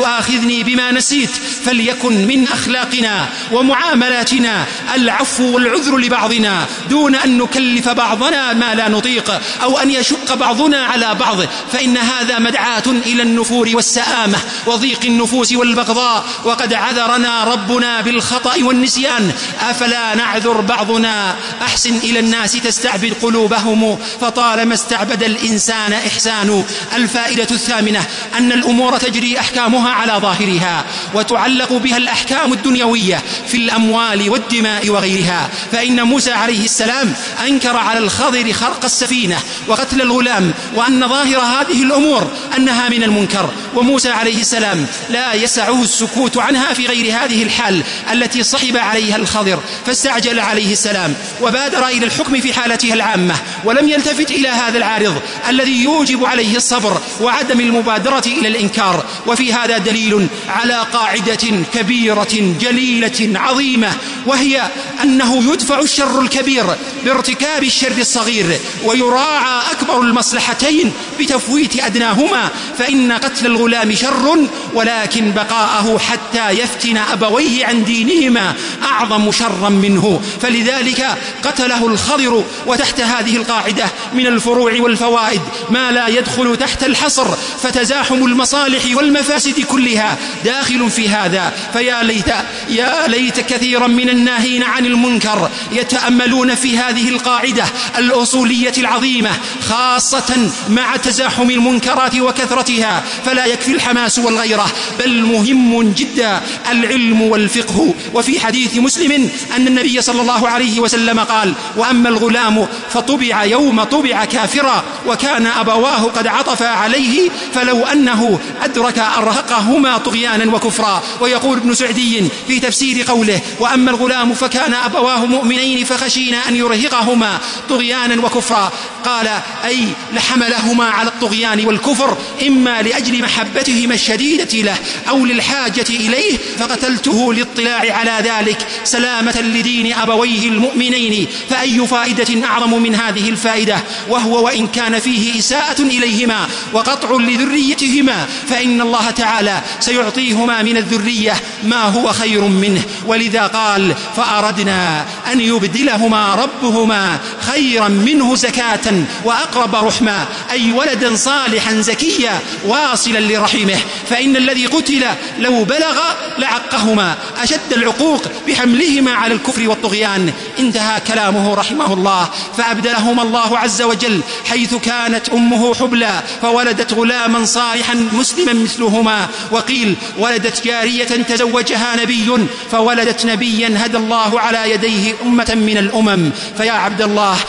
تؤاخذني بما نسيت، فليكن من أخلاقنا ومعاملاتنا العفو والعذر لبعضنا دون أن نكلف بعضنا ما لا نطيق أو أن يشق بعضنا على بعض، فإن هذا مدعاة إلى النفور والسآمة وضيق النفوس والبغضاء، وقد عذرنا ربنا بالخطأ والنسيان، أفلا نعذر بعضنا؟ أحسن إلى الناس تستعبد قلوبهم، فطالما استعبد الإنسان إحسان. الفائدة الثامنة أن الأمور تجري أحكامها على ظاهرها، وتعلق بها الأحكام الدنيوية في الأموال والدماء وغيرها، فإن موسى عليه السلام أنكر على الخضر خرق السفينة وقتل الغلام، وأن ظاهر هذه الأمور أنها من المنكر، وموسى عليه السلام لا يسعه السكوت عنها في غير هذه الحال التي صحب عليها الخضر، فاستعجل عليه السلام وبادر إلى الحكم في حالتها العامة، ولم يلتفت إلى هذا العارض الذي يوجب عليه الصبر وعدم المبادرة إلى الإنكار. وفي هذا دليل على قاعدة كبيرة جليلة عظيمة، وهي أنه يدفع الشر الكبير بارتكاب الشر الصغير، ويراعى أكبر المصلحتين بتفويت أدناهما، فإن قتل الغلام شر، ولكن بقاءه حتى يفتن أبويه عن دينهما أعظم شرا منه، فلذلك قتله الخضر. وتحت هذه القاعدة من الفروع والفوائد ما لا يدخل تحت الحصر، فتزاحم المصالح والمفاسد كلها داخل في هذا. يا ليت كثيرا من الناهين عن المنكر يتأملون في هذه القاعدة الأصولية العظيمة، خاصة مع تزاحم المنكرات وكثرتها، فلا يكفي الحماس والغيرة، بل مهم جدا العلم والفقه. وفي حديث مسلم أن النبي صلى الله عليه وسلم قال: وأما الغلام فطبع يوم طبع كافرا وكان أبواه قد عطفا عليه فلو أنه أدرك أرهقهما طغيانا وكفرا. ويقول ابن سعدي في تفسير قوله: وأما الغلام فكان أبواه مؤمنين فخشينا أن يرهقهما طغيانا وكفرا، قال أي لحملهما على الطغيان والكفر، إما لأجل محبتهما الشديدة له أو للحاجة إليه، فقتلته للاطلاع على ذلك سلامة لدين أبويه المؤمنين. فأي فائدة أعظم من هذه الفائدة، وهو وإن كان فيه إساءة إليهما وقطع لذريتهما، فإن الله تعالى سيعطيهما من الذرية ما هو خير منه. ولذا قال: فأردنا أن يبدلهما ربهما خيرا منه زكاة وأقرب رحما، أي ولدا صالحا زكيا واصلا لرحمه، فإن الذي قتل لو بلغ لعقهما أشد العقوق بحملهما على الكفر والطغيان. انتهى كلامه رحمه الله. فأبدلهما الله عز وجل حيث كانت أمه حبلى فولدت غلاما صالحا مسلما مثلهما، وقيل ولدت جارية تزوجها نبي فولدت نبيا هدى الله على يديه أمة من الأمم. فيا عبد الله،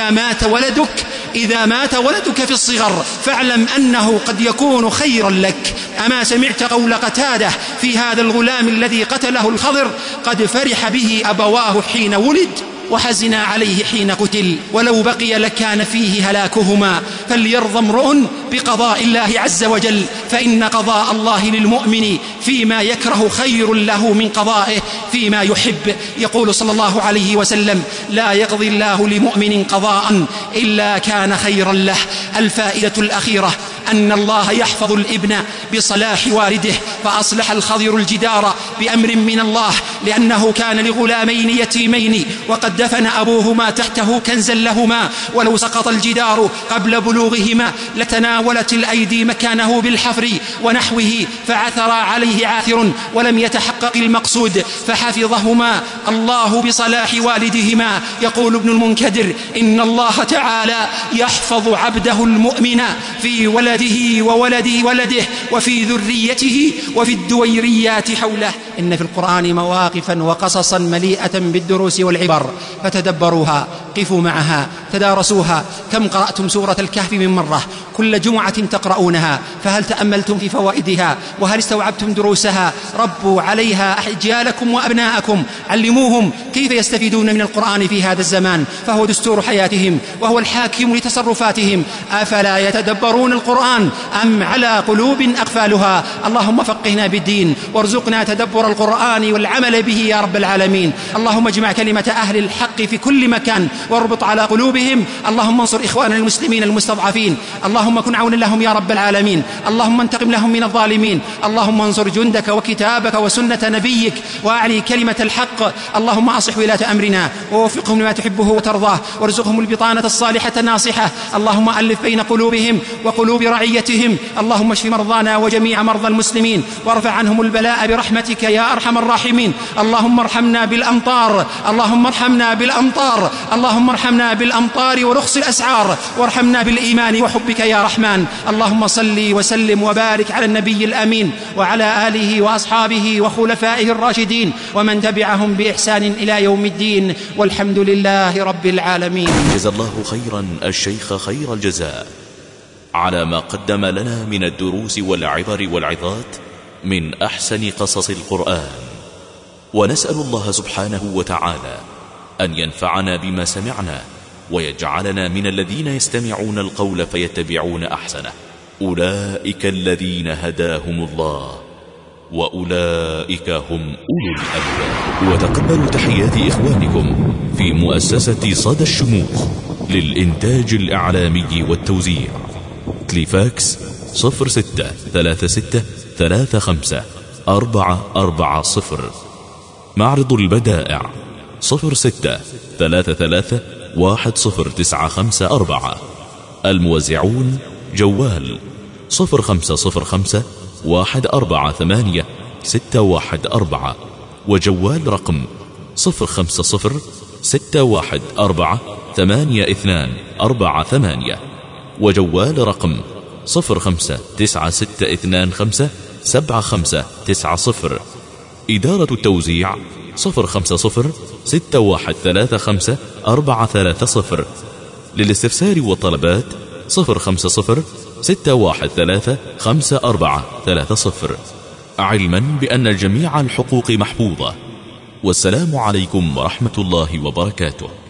إذا مات ولدك في الصغر فاعلم أنه قد يكون خيرا لك. أما سمعت قول قتادة في هذا الغلام الذي قتله الخضر: قد فرح به أبواه حين ولد وحزن عليه حين قتل، ولو بقي لكان فيه هلاكهما. فليرضى امرؤ بقضاء الله عز وجل، فإن قضاء الله للمؤمن فيما يكره خير له من قضائه فيما يحب. يقول صلى الله عليه وسلم: لا يقضي الله لمؤمن قضاء إلا كان خيرا له. الفائدة الأخيرة أن الله يحفظ الابن بصلاح والده، فأصلح الخضر الجدار بأمر من الله، لأنه كان لغلامين يتيمين وقد دفن أبوهما تحته كنزا لهما، ولو سقط الجدار قبل بلوغهما لتناولت الأيدي مكانه بالحفر ونحوه، فعثر عليه عاثر ولم يتحقق المقصود، فحفظهما الله بصلاح والدهما. يقول ابن المنكدر: إن الله تعالى يحفظ عبده المؤمن في ولده وولد ولده وفي ذريته وفي الدويريات حوله. إن في القرآن مواقفا وقصصا مليئة بالدروس والعبر، فتدبروها، قفوا معها، تدارسوها. كم قرأتم سورة الكهف من مرة؟ كل جمعة تقرؤونها، فهل تأملتم في فوائدها؟ وهل استوعبتم دروسها؟ ربوا عليها أجيالكم وأبناءكم، علموهم كيف يستفيدون من القرآن في هذا الزمان، فهو دستور حياتهم وهو الحاكم لتصرفاتهم. أفلا يتدبرون القرآن أم على قلوب أقفالها؟ اللهم فقهنا بالدين وارزقنا تدبر تدبر القرآن والعمل به يا رب العالمين. اللهم اجمع كلمة أهل الحق في كل مكان واربط على قلوبهم. اللهم انصر إخواننا المسلمين المستضعفين، اللهم كن عونا لهم يا رب العالمين. اللهم انتقم لهم من الظالمين. اللهم انصر جندك وكتابك وسنة نبيك وأعلي كلمة الحق. اللهم أصلح ولاة أمرنا ووفقهم لما تحبه وترضاه، وارزقهم البطانة الصالحة الناصحة. اللهم ألف بين قلوبهم وقلوب رعيتهم. اللهم اشف مرضانا وجميع مرضى المسلمين، وارفع عنهم البلاء برحمتك يا أرحم الراحمين. اللهم ارحمنا بالأمطار، اللهم ارحمنا بالأمطار، اللهم ارحمنا بالأمطار ورخص الأسعار، وارحمنا بالإيمان وحبك يا رحمن. اللهم صل وسلم وبارك على النبي الأمين وعلى آله وأصحابه وخلفائه الراشدين ومن تبعهم بإحسان إلى يوم الدين، والحمد لله رب العالمين. جزا الله خيرا الشيخ خير الجزاء على ما قدم لنا من الدروس والعبر والعظات من أحسن قصص القرآن، ونسأل الله سبحانه وتعالى أن ينفعنا بما سمعنا ويجعلنا من الذين يستمعون القول فيتبعون أحسنه. أولئك الذين هداهم الله وأولئك هم أولو الألباب. وتقبلوا تحيات إخوانكم في مؤسسة صدى الشموخ للإنتاج الإعلامي والتوزيع. تليفاكس 0636354440. معرض البدائع 0633109554. الموزعون جوال 0505148614، وجوال رقم 0506148248، وجوال رقم 0596257590. إدارة التوزيع 0506135430. للاستفسار والطلبات 0506135430. علما بأن جميع الحقوق محفوظة. والسلام عليكم ورحمة الله وبركاته.